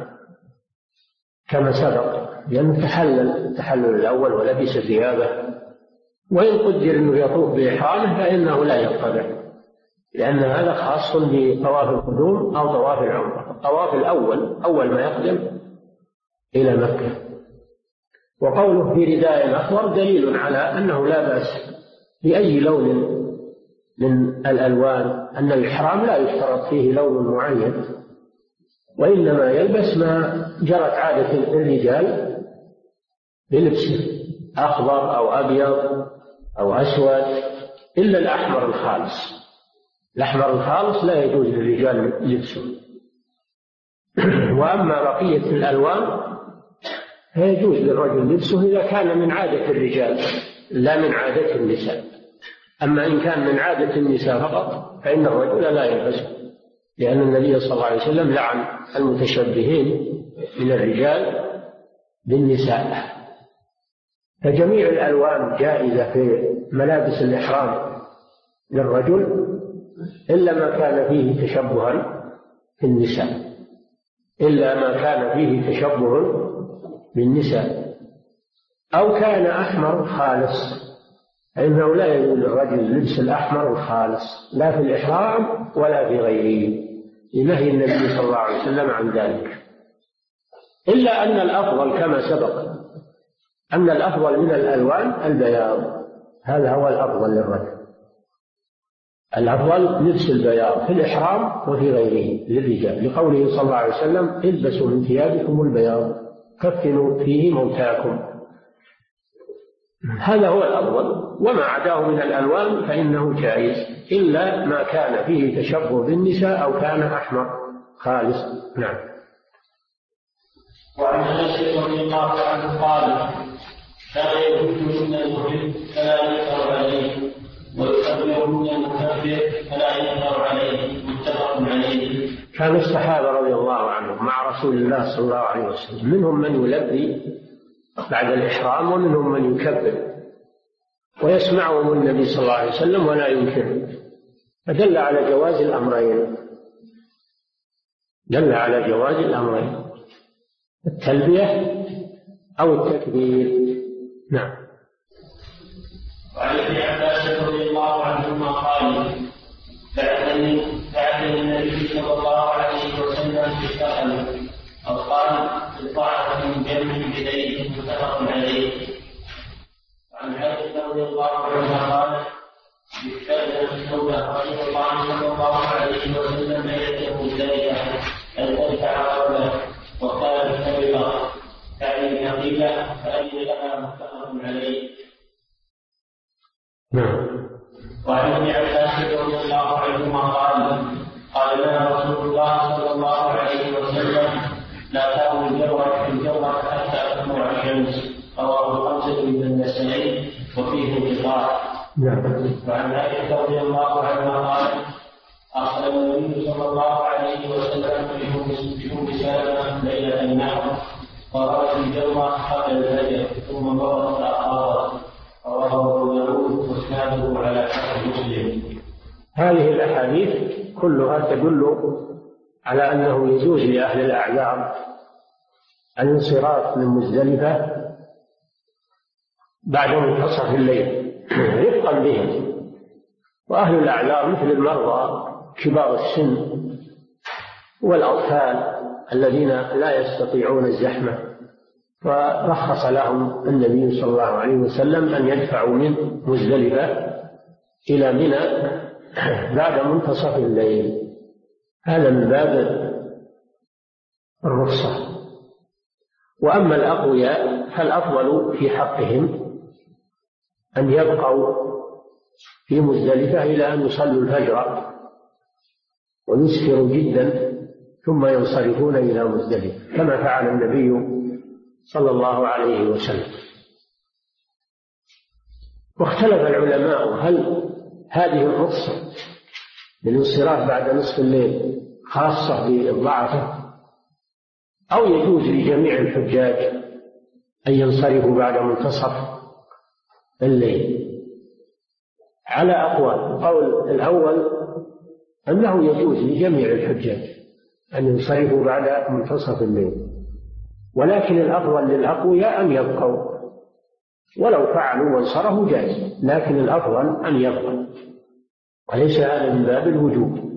B: كما سبق، لأنه التحلل الأول ولبس ثيابه. وإن قدر أنه يطوف بإحرامه فإنه لا ينطبع، لأن هذا خاص بطواف القدوم أو طواف العمرة. الطواف الأول أول ما يقدم إلى مكة. وقوله في رداء أخضر دليل على أنه لا بأس بأي لون من الألوان، أن الإحرام لا يشترط فيه لون معين، وإنما يلبس ما جرت عادة الرجال بلبسه، أخضر أو أبيض أو أسود، إلا الأحمر الخالص. الأحمر الخالص لا يجوز للرجال لبسه. وأما بقية الألوان فيجوز للرجل لبسه إذا كان من عادة الرجال لا من عادة النساء. أما إن كان من عادة النساء فقط فإن الرجل لا يلبسه، لأن النبي صلى الله عليه وسلم لعن المتشبهين من الرجال بالنساء. فجميع الألوان جائزة في ملابس الإحرام للرجل إلا ما كان فيه تشبها بالنساء، إلا ما كان فيه تشبه بالنساء، أو كان أحمر خالص، فإنه لا يجوز للرجل لبس الأحمر الخالص لا في الإحرام ولا في غيره، لنهي النبي صلى الله عليه وسلم عن ذلك. إلا أن الأفضل كما سبق أن الأفضل من الألوان البياض، هذا هو الأفضل للرجل. الأفضل لبس البياض في الإحرام وفي غيره للرجال، لقوله صلى الله عليه وسلم البسوا من ثيابكم البياض كفنوا فيه موتاكم. هذا هو الأفضل. وما عداه من الألوان فإنه جائز إلا ما كان فيه تشبه بالنساء أو كان أحمر خالص. نعم.
C: وعن أنس رضي الله عنه قال كان يهدهن المحب فلا ينكر عليه ويكبرهن المكبر فلا ينكر عليه، متفق عليه.
B: كان الصحابة رضي الله عنهم مع رسول الله صلى الله عليه وسلم منهم من يلبي بعد الإحرام ومنهم من يكبر، ويسمعهم النبي صلى الله عليه وسلم ولا ينكر، فدل على جواز الأمرين، دل على جواز الأمرين، التلبية أو التكبير. نعم.
C: فعل النبي صلى الله عليه وسلم بالثقل أو قال بالطاعة من جنب بديه متفق عليه. وعن عائشة رضي الله عنها قال استأذن التوبة رسول الله صلى الله عليه وسلم ليلة مزدلفة أن تدفع قوله وقال التوبة تعني نقيبة فأجل لها متفق عليه. وعن ابن عباس رضي الله عنهما قال لنا رسول الله صلى الله عليه وسلم لا تأكل الجرة حتى تطلع الشمس، رواه الخمسة من النسائي وفيه انقطاع. وعن عائشة رضي الله عنها قال أرسل النبي صلى الله عليه وسلم بأم سلمة ليلة النحر فرأت الجرة قبل الفجر ثم مرت فأخبرت، رواه أبو داود وإسناده على شرط مسلم.
B: هذه الأحاديث كلها تدل على أنه يجوز لأهل الأعذار الانصراف من مزدلفة بعد منتصف الليل رفقا بهم. وأهل الأعذار مثل المرضى كبار السن والأطفال الذين لا يستطيعون الزحمة، فرخص لهم النبي صلى الله عليه وسلم أن يدفعوا من مزدلفة إلى منى بعد منتصف الليل. هذا من باب الرخصة. وأما الأقوياء فالأفضل في حقهم أن يبقوا في مزدلفة إلى أن يصلوا الفجر ويسفروا جدا ثم ينصرفون إلى مزدلفة كما فعل النبي صلى الله عليه وسلم. واختلف العلماء هل هذه الرخصة للانصراف بعد نصف الليل خاصة بالضعفة أو يجوز لجميع الحجاج أن ينصرفوا بعد منتصف الليل. على أقوال. القول الأول أنه يجوز لجميع الحجاج أن ينصرفوا بعد منتصف الليل، ولكن الأفضل للأقوياء أن يبقوا، ولو فعلوا وانصرفوا جائز، لكن الأفضل أن يبقوا، وليس هذا من باب الوجوب.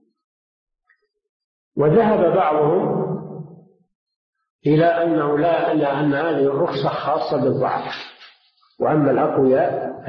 B: وذهب بعضهم إلى أن هذه الرخصة خاصة بالضعف، وأما الأقوياء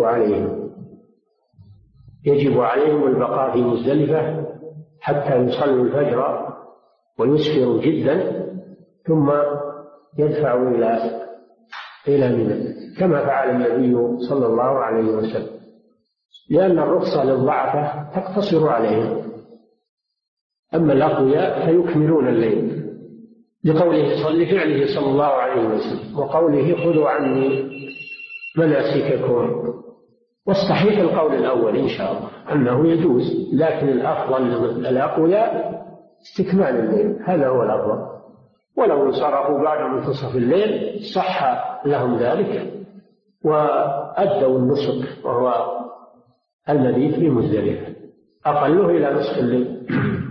B: يجب عليهم البقاء في مزدلفة حتى يصلوا الفجر ويسفروا جدا ثم يدفعوا إلى منى كما فعل النبي صلى الله عليه وسلم، لأن الرخصة للضعفة تقتصر عليهم، أما الأقوياء فيكملون الليل لفعله صلى الله عليه وسلم وقوله خذوا عني مناسككم. والصحيح القول الأول إن شاء الله أنه يجوز، لكن الأفضل للأقوياء استكمال الليل، هذا هو الأفضل. ولو انصرفوا بعد منتصف الليل صح لهم ذلك وأدوا النسك وهو المبيت في مزدلفة، أقله إلى نصف الليل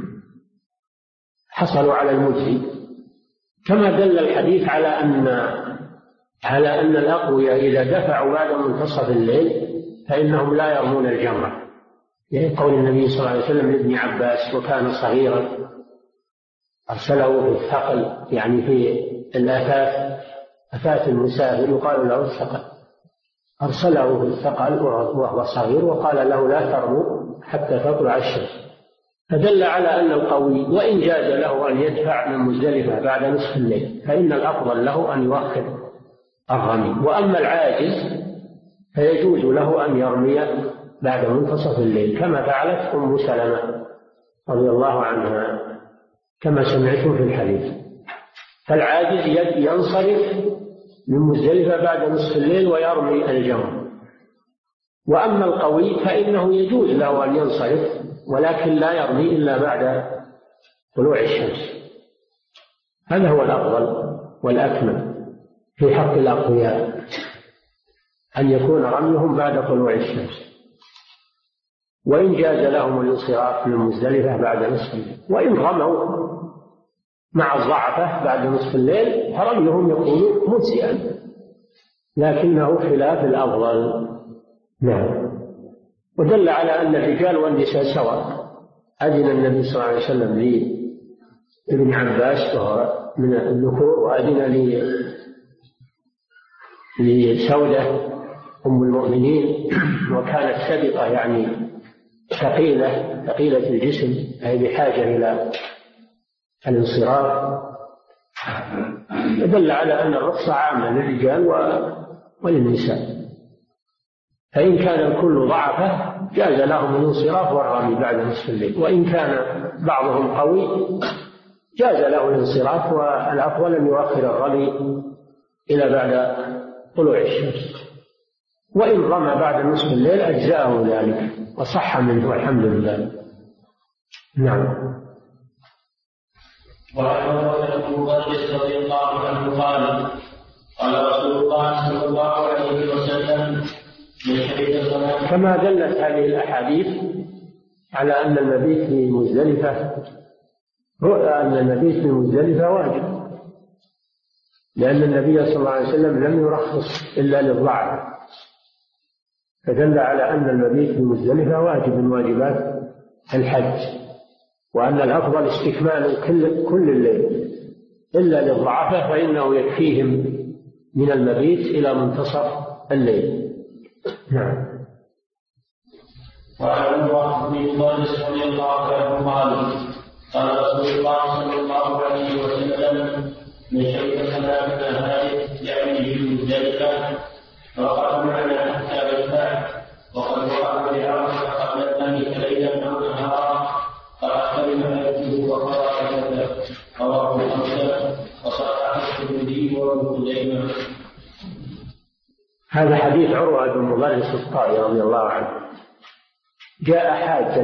B: حصلوا على المجزي. كما دل الحديث على أن الأقوياء إذا دفعوا بعد منتصف الليل فإنهم لا يرمون الجمرة، قول النبي صلى الله عليه وسلم لابن عباس وكان صغيرا أرسله في الثقل، يعني في الأثاث المسافر يقال له الثقل، أرسله في الثقل وهو صغير وقال له لا ترموا حتى تطلع الشمس، فدل على أن القوي وإن جاز له أن يدفع من مزدلفة بعد نصف الليل فإن الأفضل له أن يؤخر الرمي. وأما العاجز فيجوز له أن يرمي بعد منتصف الليل كما فعلت أم سلمة رضي الله عنها كما سمعتم في الحديث. فالعاجز ينصرف من مزدلفة بعد نصف الليل ويرمي الجمر. وأما القوي فإنه يجوز له أن ينصرف ولكن لا يرمي إلا بعد طلوع الشمس. هذا هو الأفضل والأكمل في حق الأقوياء أن يكون رميهم بعد طلوع الشمس، وإن جاز لهم الانصراف من مزدلفة بعد نصف الليل، وإن رموا مع الضعفة بعد نصف الليل فرميهم يكون مجزئا، لكنه خلاف الأفضل. نعم. ودل على أن الرجال والنساء سواء، أذن النبي صلى الله عليه وسلم لابن عباس وهو من الذكور، وأذن لسودة أم المؤمنين، وكانت سبقة يعني ثقيلة الجسم، أي بحاجة إلى الانصراف. يدل على أن الرخصة عامة للرجال وللنساء، فإن كان الكل ضعفه جاز لهم الانصراف والرمي بعد نصف الليل، وإن كان بعضهم قوي جاز له الانصراف، والأفضل أن يؤخر الرمي إلى بعد طلوع الشمس، وإن رمى بعد نصف الليل أجزاءه ذلك وصح منه والحمد لله. نعم.
C: وعن عروة بن مغرس رضي الله عنه قال قال رسول الله صلى الله عليه وسلم من شهد صلاة.
B: كما دلت هذه الأحاديث على أن المبيت في مزدلفة واجب، لأن النبي صلى الله عليه وسلم لم يرخص إلا للضعف، فدل على أن المبيت في مزدلفة واجب من واجبات الحج، وأن الأفضل استكمال كل الليل إلا للضعفاء، فإنه يكفيهم من المبيت إلى منتصف الليل. نعم.
C: وعن عروة بن مغرس رضي الله عنه قال قال رسول الله صلى الله عليه وسلم من شهد صلاة النهار يعني في مزدلفة فقد معنا حتى يرتاح، وقد وقع بعرفة قبل ذلك ليلا أو نهارا فأحسن حجه وقرأ رواه الخمسة وصححه الترمذي وابن خزيمة.
B: هذا حديث عروة بن مغرس الطائي رضي الله عنه. جاء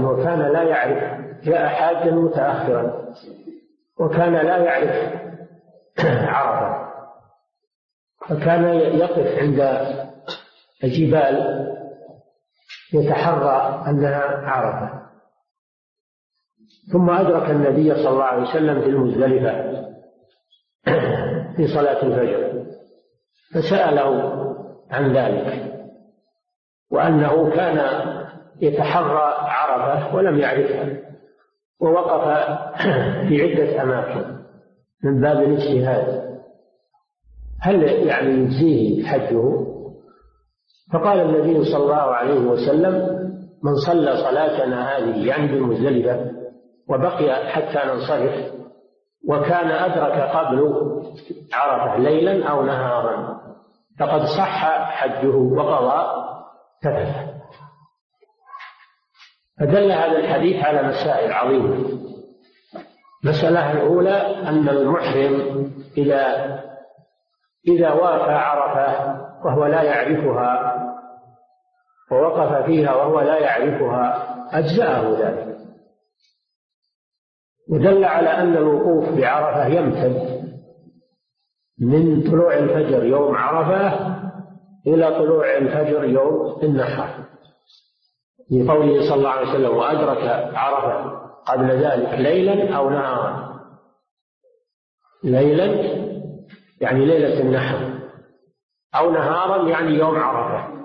B: حاجا متأخرا، وكان لا يعرف عرفة، فكان يقف عند الجبال يتحرى أنها عرفة، ثم أدرك النبي صلى الله عليه وسلم في المزدلفة في صلاة الفجر، فسأله عن ذلك، وأنه كان يتحرى عرفة ولم يعرفها، ووقف في عدة أماكن من باب الاجتهاد، هل يعني يجزيه حجه؟ فقال النبي صلى الله عليه وسلم من صلى صلاتنا هذه يعني بالمزدلفة وبقي حتى ننصرف وكان أدرك قبل عرفة ليلا أو نهارا فقد صح حجه وقضى تفته. فدل هذا الحديث على مسائل عظيمة. المسألة الأولى أن المحرم إذا وافى عرفة وهو لا يعرفها ووقف فيها وهو لا يعرفها أجزأه ذلك. ودل على أن الوقوف بعرفة يمتد من طلوع الفجر يوم عرفة إلى طلوع الفجر يوم النحر، لقوله صلى الله عليه وسلم وأدرك عرفة قبل ذلك ليلا أو نهارا. ليلا يعني ليلة النحر، أو نهارا يعني يوم عرفة.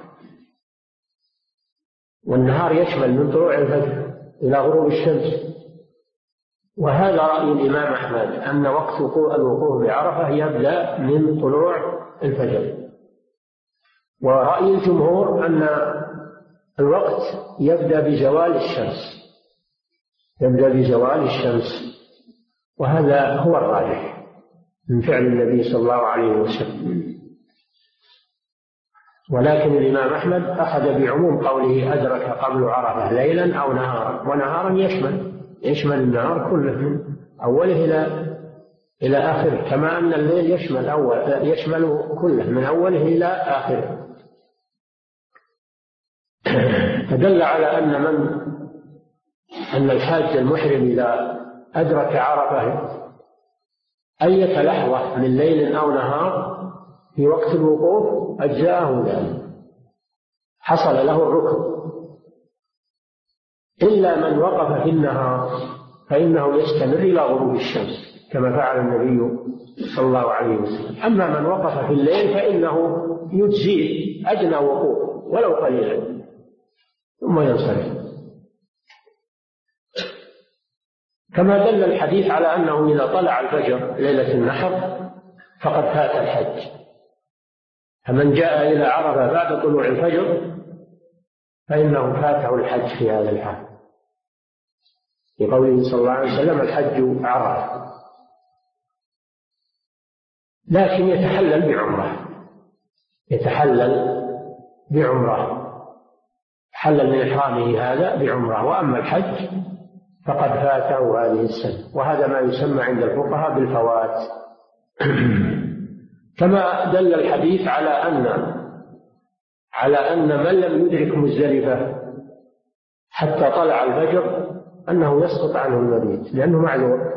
B: والنهار يشمل من طلوع الفجر إلى غروب الشمس. وهذا رأي الإمام أحمد أن وقت الوقوف بعرفة يبدأ من طلوع الفجر، ورأي الجمهور أن الوقت يبدأ بزوال الشمس، وهذا هو الراجح من فعل النبي صلى الله عليه وسلم. ولكن الإمام أحمد أخذ بعموم قوله أدرك قبل عرفة ليلا أو نهارا، ونهارا يشمل النهار كله من أوله إلى آخره، كما أن الليل يشمل كله من أوله إلى آخره. فدل على أن الحاج المحرم إذا أدرك عرفة أية لحظة من ليل أو نهار في وقت الوقوف أجزاءه ذلك، حصل له الركن، إلا من وقف في النهار فإنه يستمر إلى غروب الشمس كما فعل النبي صلى الله عليه وسلم. أما من وقف في الليل فإنه يجزيه أدنى وقوف ولو قليلا ثم ينصرف. كما دل الحديث على أنه إذا طلع الفجر ليلة النحر فقد فات الحج. فمن جاء إلى عرفة بعد طلوع الفجر فإنه فاته الحج في هذا الحال، لقوله صلى الله عليه وسلم الحج عرفة. لكن يتحلل بعمرة، حلل من إحرامه هذا بعمرة. وأما الحج فقد فاته هذه السنة، وهذا ما يسمى عند الفقهاء بالفوات. كما دل الحديث على أن من لم يدرك مزدلفة حتى طلع الفجر أنه يسقط عنه المبيت لأنه معذور.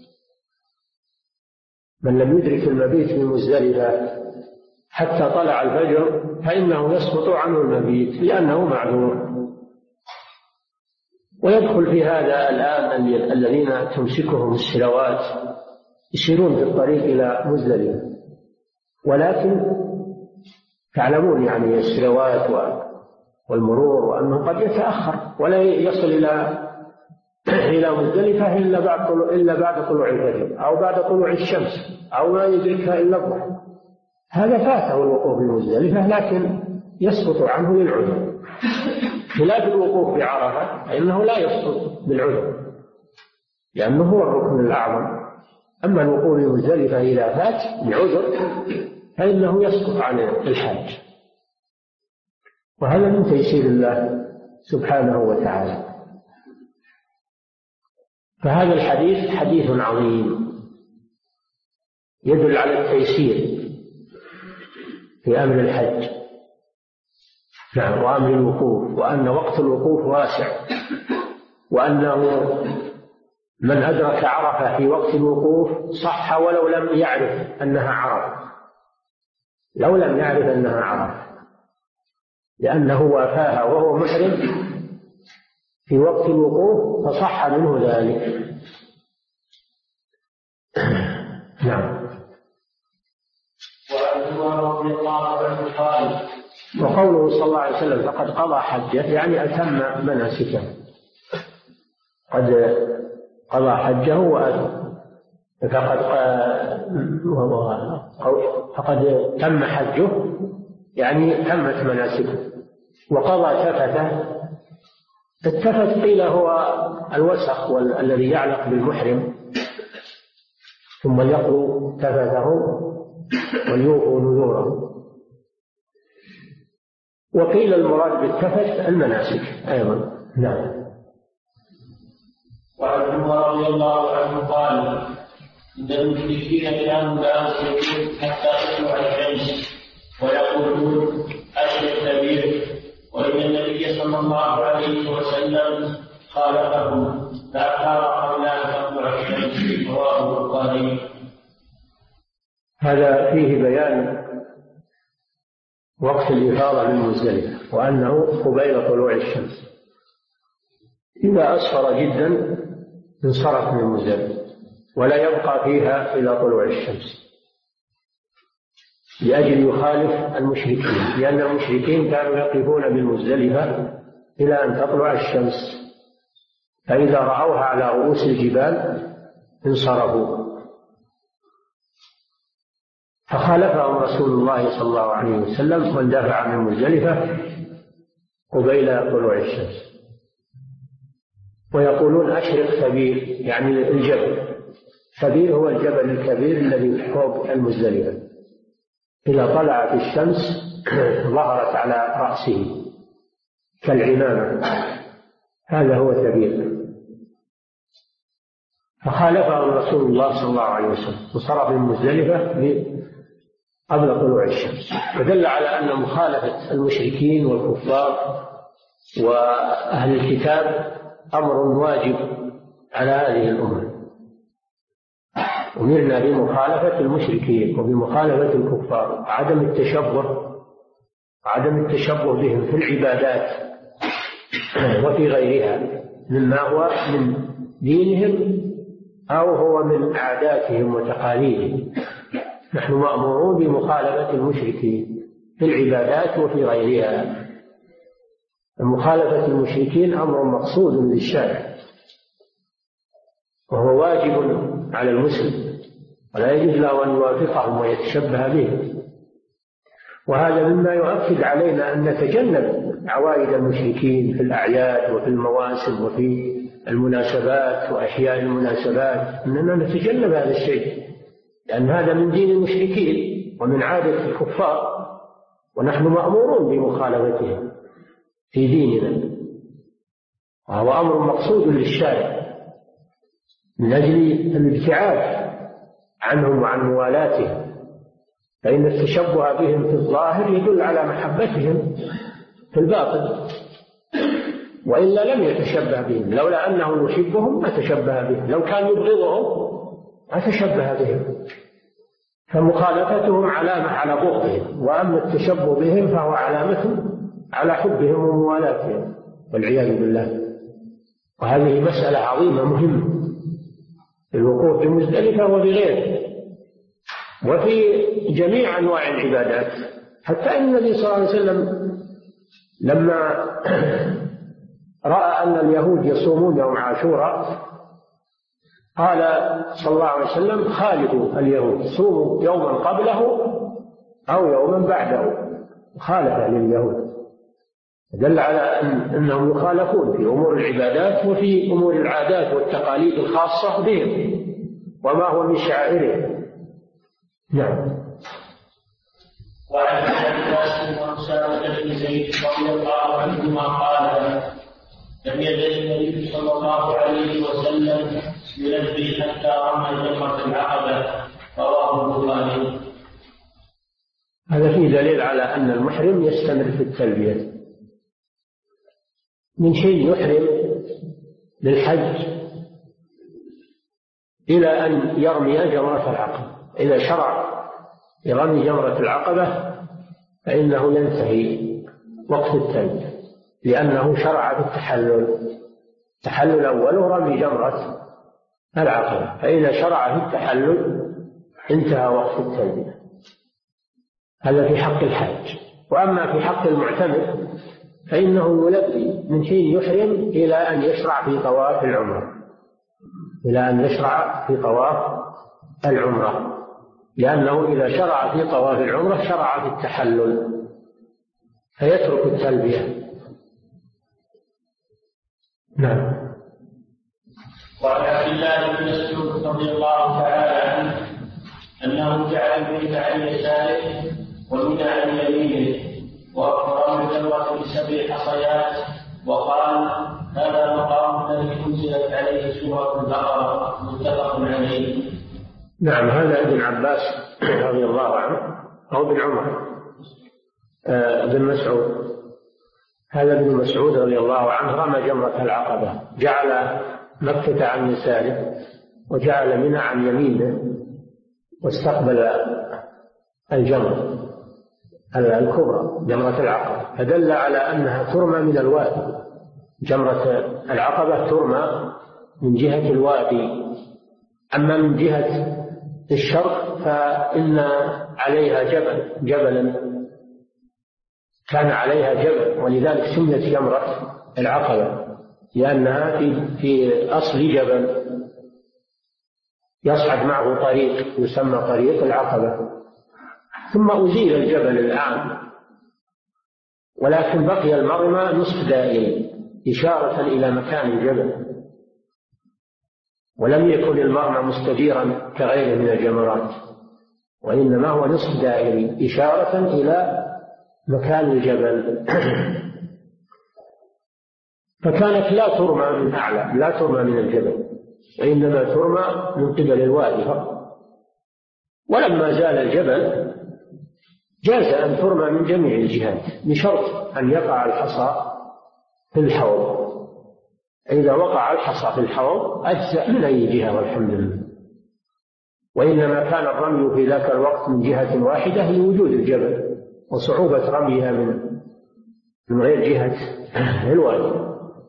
B: من لم يدرك المبيت من مزدلفة حتى طلع الفجر فإنه يسقط عنه المبيت لأنه معذور. ويدخل في هذا الآن الذين تمسكهم السلوات يسيرون في الطريق إلى مزدلفة، ولكن تعلمون يعني السلوات والمرور وأنه قد يتأخر ولا يصل إلى مزدلفة إلا بعد طلوع الفجر أو بعد طلوع الشمس أو ما يدركها إلا الضحى. هذا فاته الوقوف بمزدلفة لكن يسقط عنه للعذر، خلاف الوقوف بعرفة فإنه لا يسقط بالعذر لأنه هو الركن الأعظم. أما الوقوف بمزدلفة إذا فات بعذر فإنه يسقط عن الحج، وهذا من تيسير الله سبحانه وتعالى. فهذا الحديث حديث عظيم يدل على التيسير في أمر الحج وأمر الوقوف، وأن وقت الوقوف واسع، وأنه من أدرك عرفة في وقت الوقوف صح ولو لم يعرف أنها عرفة، لو لم يعرف أنها عرفة، لأنه وافاها وهو محرم في وقت الوقوف فصح منه ذلك. نعم. وقوله صلى الله عليه وسلم فقد قضى حجه يعني أتم مناسكه، قد قضى حجه فقد تم حجه يعني تمت مناسكه. وقضى تفته، التفت قيل هو الوسخ الذي يعلق بالمحرم ثم يقضوا تفته وليوفوا نذوره، وقيل المراد بالتفت المناسك أيضا. نعم.
C: وعن عمر رضي الله عنه قال إن المشركين كانوا لا يصلون حتى تطلع الشمس ويقولون أشرك به، وإن النبي صلى الله عليه وسلم خالفهم فأخار قبل أن تطلع الشمس. رواه البخاري.
B: هذا فيه بيان وقت الإفاضة من مزدلفة وأنه قبيل طلوع الشمس، إذا أسفر جدا انصرف من مزدلفة ولا يبقى فيها إلى طلوع الشمس لأجل يخالف المشركين، لأن المشركين كانوا يقفون بالمزدلفة إلى أن تطلع الشمس، فإذا رأوها على رؤوس الجبال انصرفوا، فخالفهم رسول الله صلى الله عليه وسلم واندفع من مزدلفة قبيل طلوع الشمس. ويقولون أشرق سبيل يعني الجبل، سبيل هو الجبل الكبير الذي فوق المزدلفة، إذا طلعت الشمس ظهرت على رأسه كالعمامة، هذا هو سبيل. فخالفهم رسول الله صلى الله عليه وسلم وصرف من مزدلفة قبل طلوع الشمس، ودل على أن مخالفة المشركين والكفار وأهل الكتاب أمر واجب على هذه الأمة. أمرنا بمخالفة المشركين وبمخالفة الكفار، وعدم التشبه بهم في العبادات وفي غيرها مما هو من دينهم أو هو من عاداتهم وتقاليدهم. نحن مأمورون بمخالفة المشركين في العبادات وفي غيرها. مخالفة المشركين أمر مقصود للشارع، وهو واجب على المسلم، ولا يجوز له أن يوافقهم ويتشبه بهم. وهذا مما يؤكد علينا أن نتجنب عوائد المشركين في الأعياد وفي المواسم وفي المناسبات وأحياء المناسبات، أننا نتجنب هذا الشيء، لأن هذا من دين المشركين ومن عادة الكفار، ونحن مأمورون بمخالفتهم في ديننا، وهو أمر مقصود للشارع من أجل الابتعاد عنهم وعن موالاتهم، فإن التشبه بهم في الظاهر يدل على محبتهم في الباطن، وإلا لم يتشبه بهم. لولا أنه يحبهم ما تشبه بهم، لو كان يبغضهم ما تشبه بهم. فمخالفتهم علامة على بغضهم، وأما التشبه بهم فهو علامة على حبهم وموالاتهم والعياذ بالله. وهذه مسألة عظيمة مهمة في الوقوف بمزدلفة وبغيره وفي جميع أنواع العبادات. حتى أن النبي صلى الله عليه وسلم لما رأى أن اليهود يصومون يوم عاشوراء قال صلى الله عليه وسلم: خالفوا اليهود، صوموا يوما قبله أو يوما بعده. خالف لليهود، دل على أنهم يخالفون في أمور العبادات وفي أمور العادات والتقاليد الخاصة بهم وما هو من شعائرهم. نعم.
C: وعن عباس وأسامة بن زيد رضي الله عنهما قال: لم يزل النبي صلى الله عليه وسلم يلبي حتى رمى جمرة العقبة. رواه البخاري.
B: هذا فيه دليل على أن المحرم يستمر في التلبية من شيء يحرم للحج إلى أن يرمي جمرة العقبة. إذا شرع يرمي جمرة العقبة فإنه ينتهي وقت التلبية، لأنه شرع بالتحلل. التحلل أوله رمي جمرة العقبة، فإذا شرع في التحلل انتهى وقت التلبية. هذا في حق الحج. وأما في حق المعتمر فإنه يلبي من حين يحرم إلى أن يشرع في طواف العمرة، إلى أن يشرع في طواف العمرة، لأنه إذا شرع في طواف العمرة شرع في التحلل فيترك التلبية. نعم.
C: وعن عبد الله بن مسعود رضي الله تعالى عنه أنه جعل البيت عن يساره ومنى عن يمينه، وأكرم الجمرة ب7 حصيات، وقال: هذا مقام الذي أنزلت عليه سورة البقرة. متفق عليه.
B: نعم. هذا ابن عباس رضي الله عنه أو ابن عمر بن مسعود. هذا ابن مسعود رضي الله عنه رمى جمرة العقبة، جعل مكة عن يساره وجعل منى عن يمينه، واستقبل الجمرة الكبرى جمرة العقبة، فدل على أنها ترمى من الوادي. جمرة العقبة ترمى من جهة الوادي، أما من جهة الشرق فإن عليها جبلا كان عليها جبل، ولذلك سميت جمرة العقبة، لأنها في أصل جبل يصعد معه طريق يسمى طريق العقبة، ثم أزيل الجبل الآن، ولكن بقي المرمى نصف دائري إشارة إلى مكان الجبل، ولم يكن المرمى مستديرا كغيره من الجمرات، وإنما هو نصف دائري إشارة إلى مكان الجبل. فكانت لا ترمى من أعلى، لا ترمى من الجبل، وإنما ترمى من قبل الوادي فقط. ولما زال الجبل جاز أن ترمى من جميع الجهات، بشرط أن يقع الحصى في الحوض. إذا وقع الحصى في الحوض أجزأ من أي جهة والحمد لله. وإنما كان الرمي في ذاك الوقت من جهة واحدة لوجود الجبل وصعوبة رميها من غير جهة الوادي.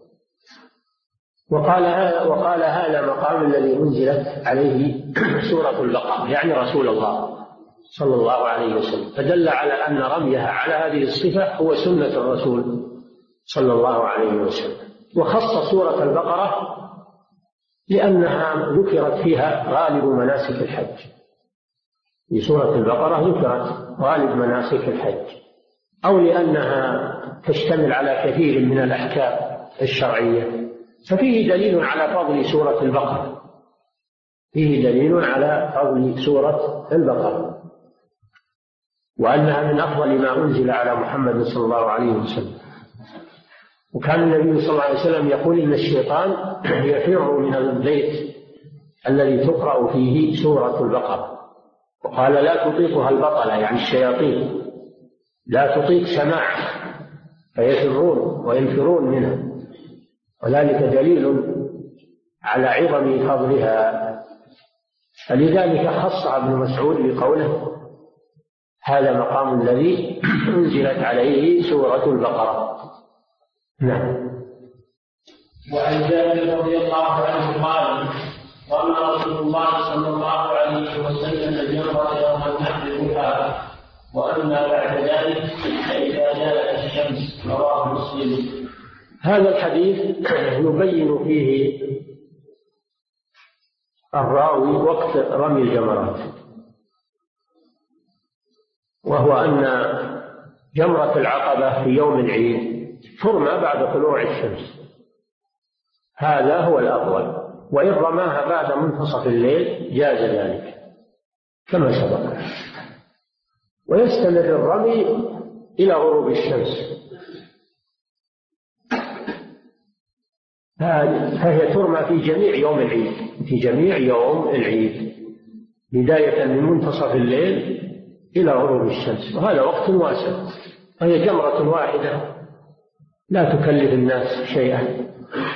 B: وقال هذا مقام الذي أنزلت عليه سورة البقرة، يعني رسول الله صلى الله عليه وسلم، فدل على أن رميها على هذه الصفة هو سنة الرسول صلى الله عليه وسلم. وخص سورة البقرة لأنها ذكرت فيها غالب مناسك الحج. في سورة البقرة ذكرت غالب مناسك الحج، أو لأنها تشتمل على كثير من الأحكام الشرعية. ففيه دليل على فضل سورة البقرة، فيه دليل على فضل سورة البقرة، وأنها من أفضل ما أنزل على محمد صلى الله عليه وسلم. وكان النبي صلى الله عليه وسلم يقول إن الشيطان يفر من البيت الذي تقرأ فيه سورة البقرة، وقال لا تطيقها البطلة، يعني الشياطين لا تطيق سماعها فيفرون وينفرون منها، وذلك دليل على عظم فضلها. فلذلك خصها ابن مسعود بقوله هذا مقام الذي أنزلت عليه سورة البقرة. نعم.
C: وعن جابر رضي الله عنه قال رمى رسول الله صلى الله عليه وسلم الجمرة يوم النحر الضحى، وأما بعد ذلك فإذا جاءت الشمس. رواه مسلم.
B: هذا الحديث يبين فيه الراوي وقت رمي الجمرات، وهو أن جمرة العقبة في يوم العيد ترمى بعد طلوع الشمس، هذا هو الأفضل، وإن رماها بعد منتصف الليل جاز ذلك كما سبق، ويستمر الرمي إلى غروب الشمس. فهي ترمى في جميع يوم العيد، في جميع يوم العيد بداية من منتصف الليل إلى غروب الشمس، وهذا وقت واسع، وهي جمرة واحدة لا تكلف الناس شيئا.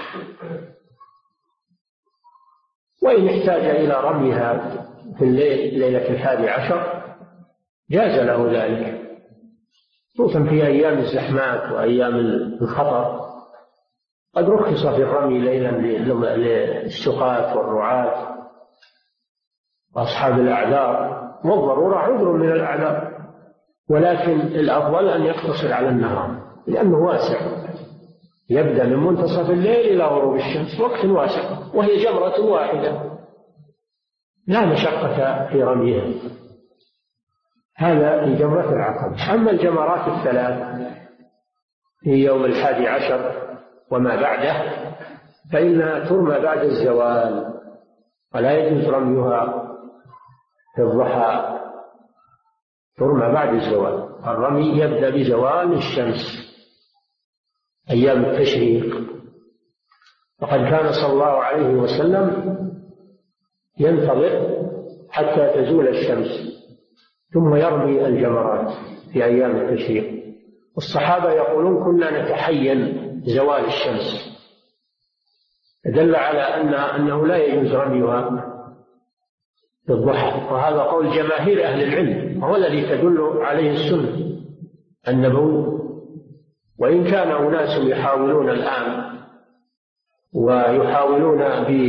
B: وإن احتاج إلى رميها في الليل ليلة 11 جاز له ذلك، خصوصا في أيام الزحمات وأيام الخطر، قد رخص في الرمي ليلا للسقاة والرعاة وأصحاب الأعذار، والضرورة عذر من الأعذار، ولكن الأفضل أن يقتصر على النهار لأنه واسع، يبدأ من منتصف الليل إلى غروب الشمس، وقت واسع، وهي جمرة واحدة لا مشقة في رميها. هذا في جمرة العقبة. أما الجمرات الثلاث في يوم 11 وما بعده فإنها ترمى بعد الزوال، ولا يجوز رميها في الضحى، ترمى بعد الزوال. الرمي يبدأ بزوال الشمس أيام التشريق، وقد كان صلى الله عليه وسلم ينتظر حتى تزول الشمس ثم يرمي الجمرات في أيام التشريق. والصحابة يقولون كنا نتحين زوال الشمس، دل على أنه لا يجوز رميها في الضحى، وهذا قول جماهير أهل العلم، وهو الذي تدل عليه السنة النبوي. وإن كان أناس يحاولون الآن ويحاولون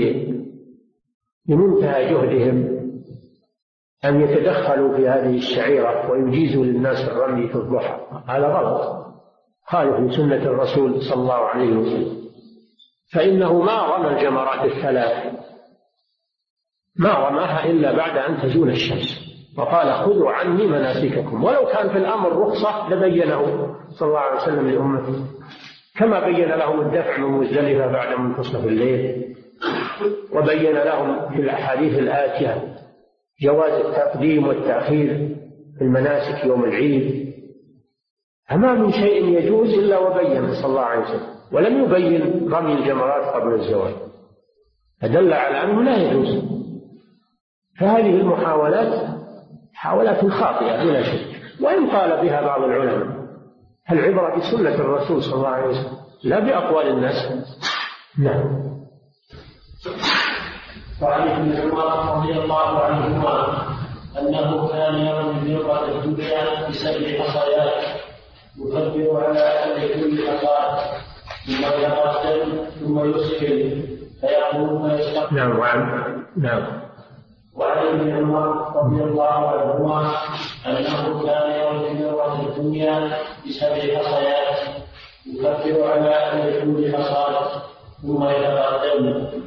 B: بمنتهى جهدهم أن يتدخلوا في هذه الشعيرة ويجيزوا للناس الرمي في الضحى، هذا غلط، خالف لسنة الرسول صلى الله عليه وسلم، فإنه ما رمى الجمرات الثلاث، ما رماها إلا بعد أن تزول الشمس، وقال خذوا عني مناسككم. ولو كان في الأمر رخصة لبينه صلى الله عليه وسلم لأمته، كما بين لهم الدفع من مزدلفة بعد منتصف الليل، وبين لهم في الأحاديث الآتية جواز التقديم والتأخير في المناسك يوم العيد. أما من شيء يجوز إلا وبين صلى الله عليه وسلم، ولم يبين رمي الجمرات قبل الزوال، فدل على أنه لا يجوز. فهذه محاولات خاطئة بلا شك، وإن قال بها بعض العلماء. العبرة بسنة الرسول صلى الله عليه وسلم لا بأقوال الناس. نعم.
C: وعن ابن عمر رضي الله عنهما أنه كان يرمي جمرة الدنيا ب7 حصيات يكبر على أهل كل حصاة ثم يتقدم ثم يسكن فيقوم ويستقبل.
B: نعم.
C: وعن ابن عمر رضي الله عنهما أنه كان يرمي جمرة الدنيا ب7 حصيات يكبر على أهل كل حصاة ثم يتقدم ثم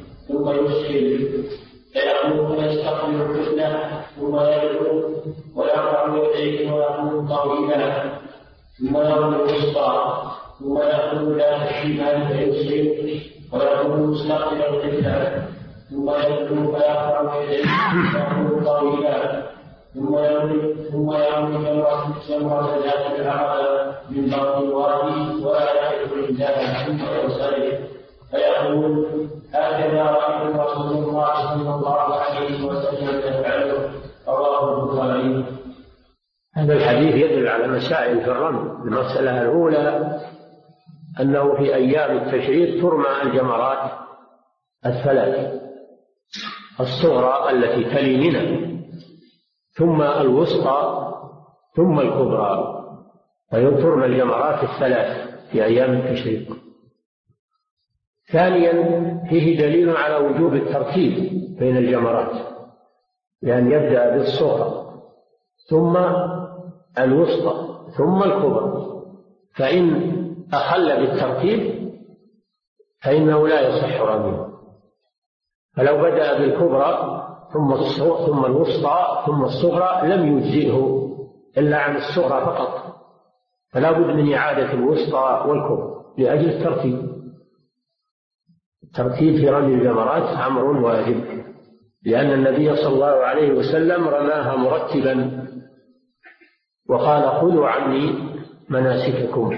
C: ثم يسهل، فيقوم فيستقبل الفتنة ثم يدعو ويرفع يديه ويقول طويلا ثم يرمي الوسطى ثم يقول لا الشمال فيسهل ويقول مستقبل الفتنة ثم يدعو فيرفع يديه ويقول طويلا ثم يرمي جمرة ذات العقبة من بطن الوادي ولا يعرف الإنسان ثم ينصرف فيقول هكذا رأيت رسول الله صلى الله عليه وسلم يفعله. رواه البخاري.
B: هذا الحديث يدل على مسائل في الرمي. المسألة الأولى أنه في أيام التشريق ترمى الجمرات الثلاث: الصغرى التي تلي منى، ثم الوسطى، ثم الكبرى، فيترمى الجمرات الثلاث في أيام التشريق. ثانيا فيه دليل على وجوب الترتيب بين الجمرات، لأن يبدأ بالصغرى ثم الوسطى ثم الكبرى، فإن أخل بالترتيب فإنه لا يصح رميه. فلو بدأ بالكبرى ثم الوسطى ثم الصغرى لم يجزئه إلا عن الصغرى فقط، فلا بد من إعادة الوسطى والكبرى لأجل الترتيب. الترتيب في رمي الجمرات أمر واجب، لأن النبي صلى الله عليه وسلم رماها مرتبا وقال خذوا عني مناسككم.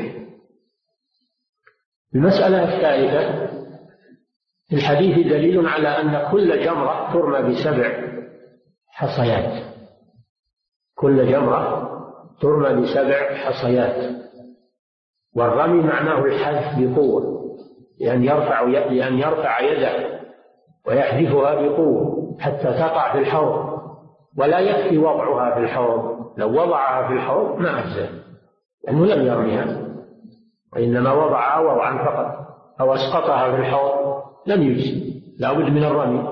B: المسألة الثالثة: في الحديث دليل على أن كل جمرة ترمى ب7 حصيات. كل جمرة ترمى ب7 حصيات، والرمي معناه الحذف بقوة، لأن يرفع يده ويحذفها بقوة حتى تقع في الحوض، ولا يكفي وضعها في الحوض. لو وضعها في الحوض ما أجزأ، لأنه لم يرميها، وإنما وضعها وضعا فقط، أو أسقطها في الحوض لم يجزي، لا بد من الرمي.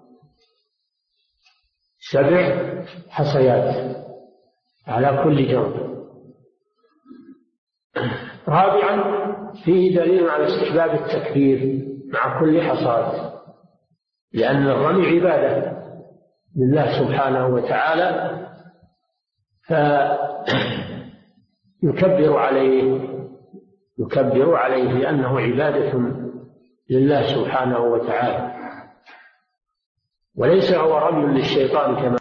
B: 7 حصيات على كل جمرة. رابعا فيه دليل على استحباب التكبير مع كل حصاة، لأن الرمي عبادة لله سبحانه وتعالى، فيكبر عليه لأنه عبادة لله سبحانه وتعالى، وليس هو رمي للشيطان كما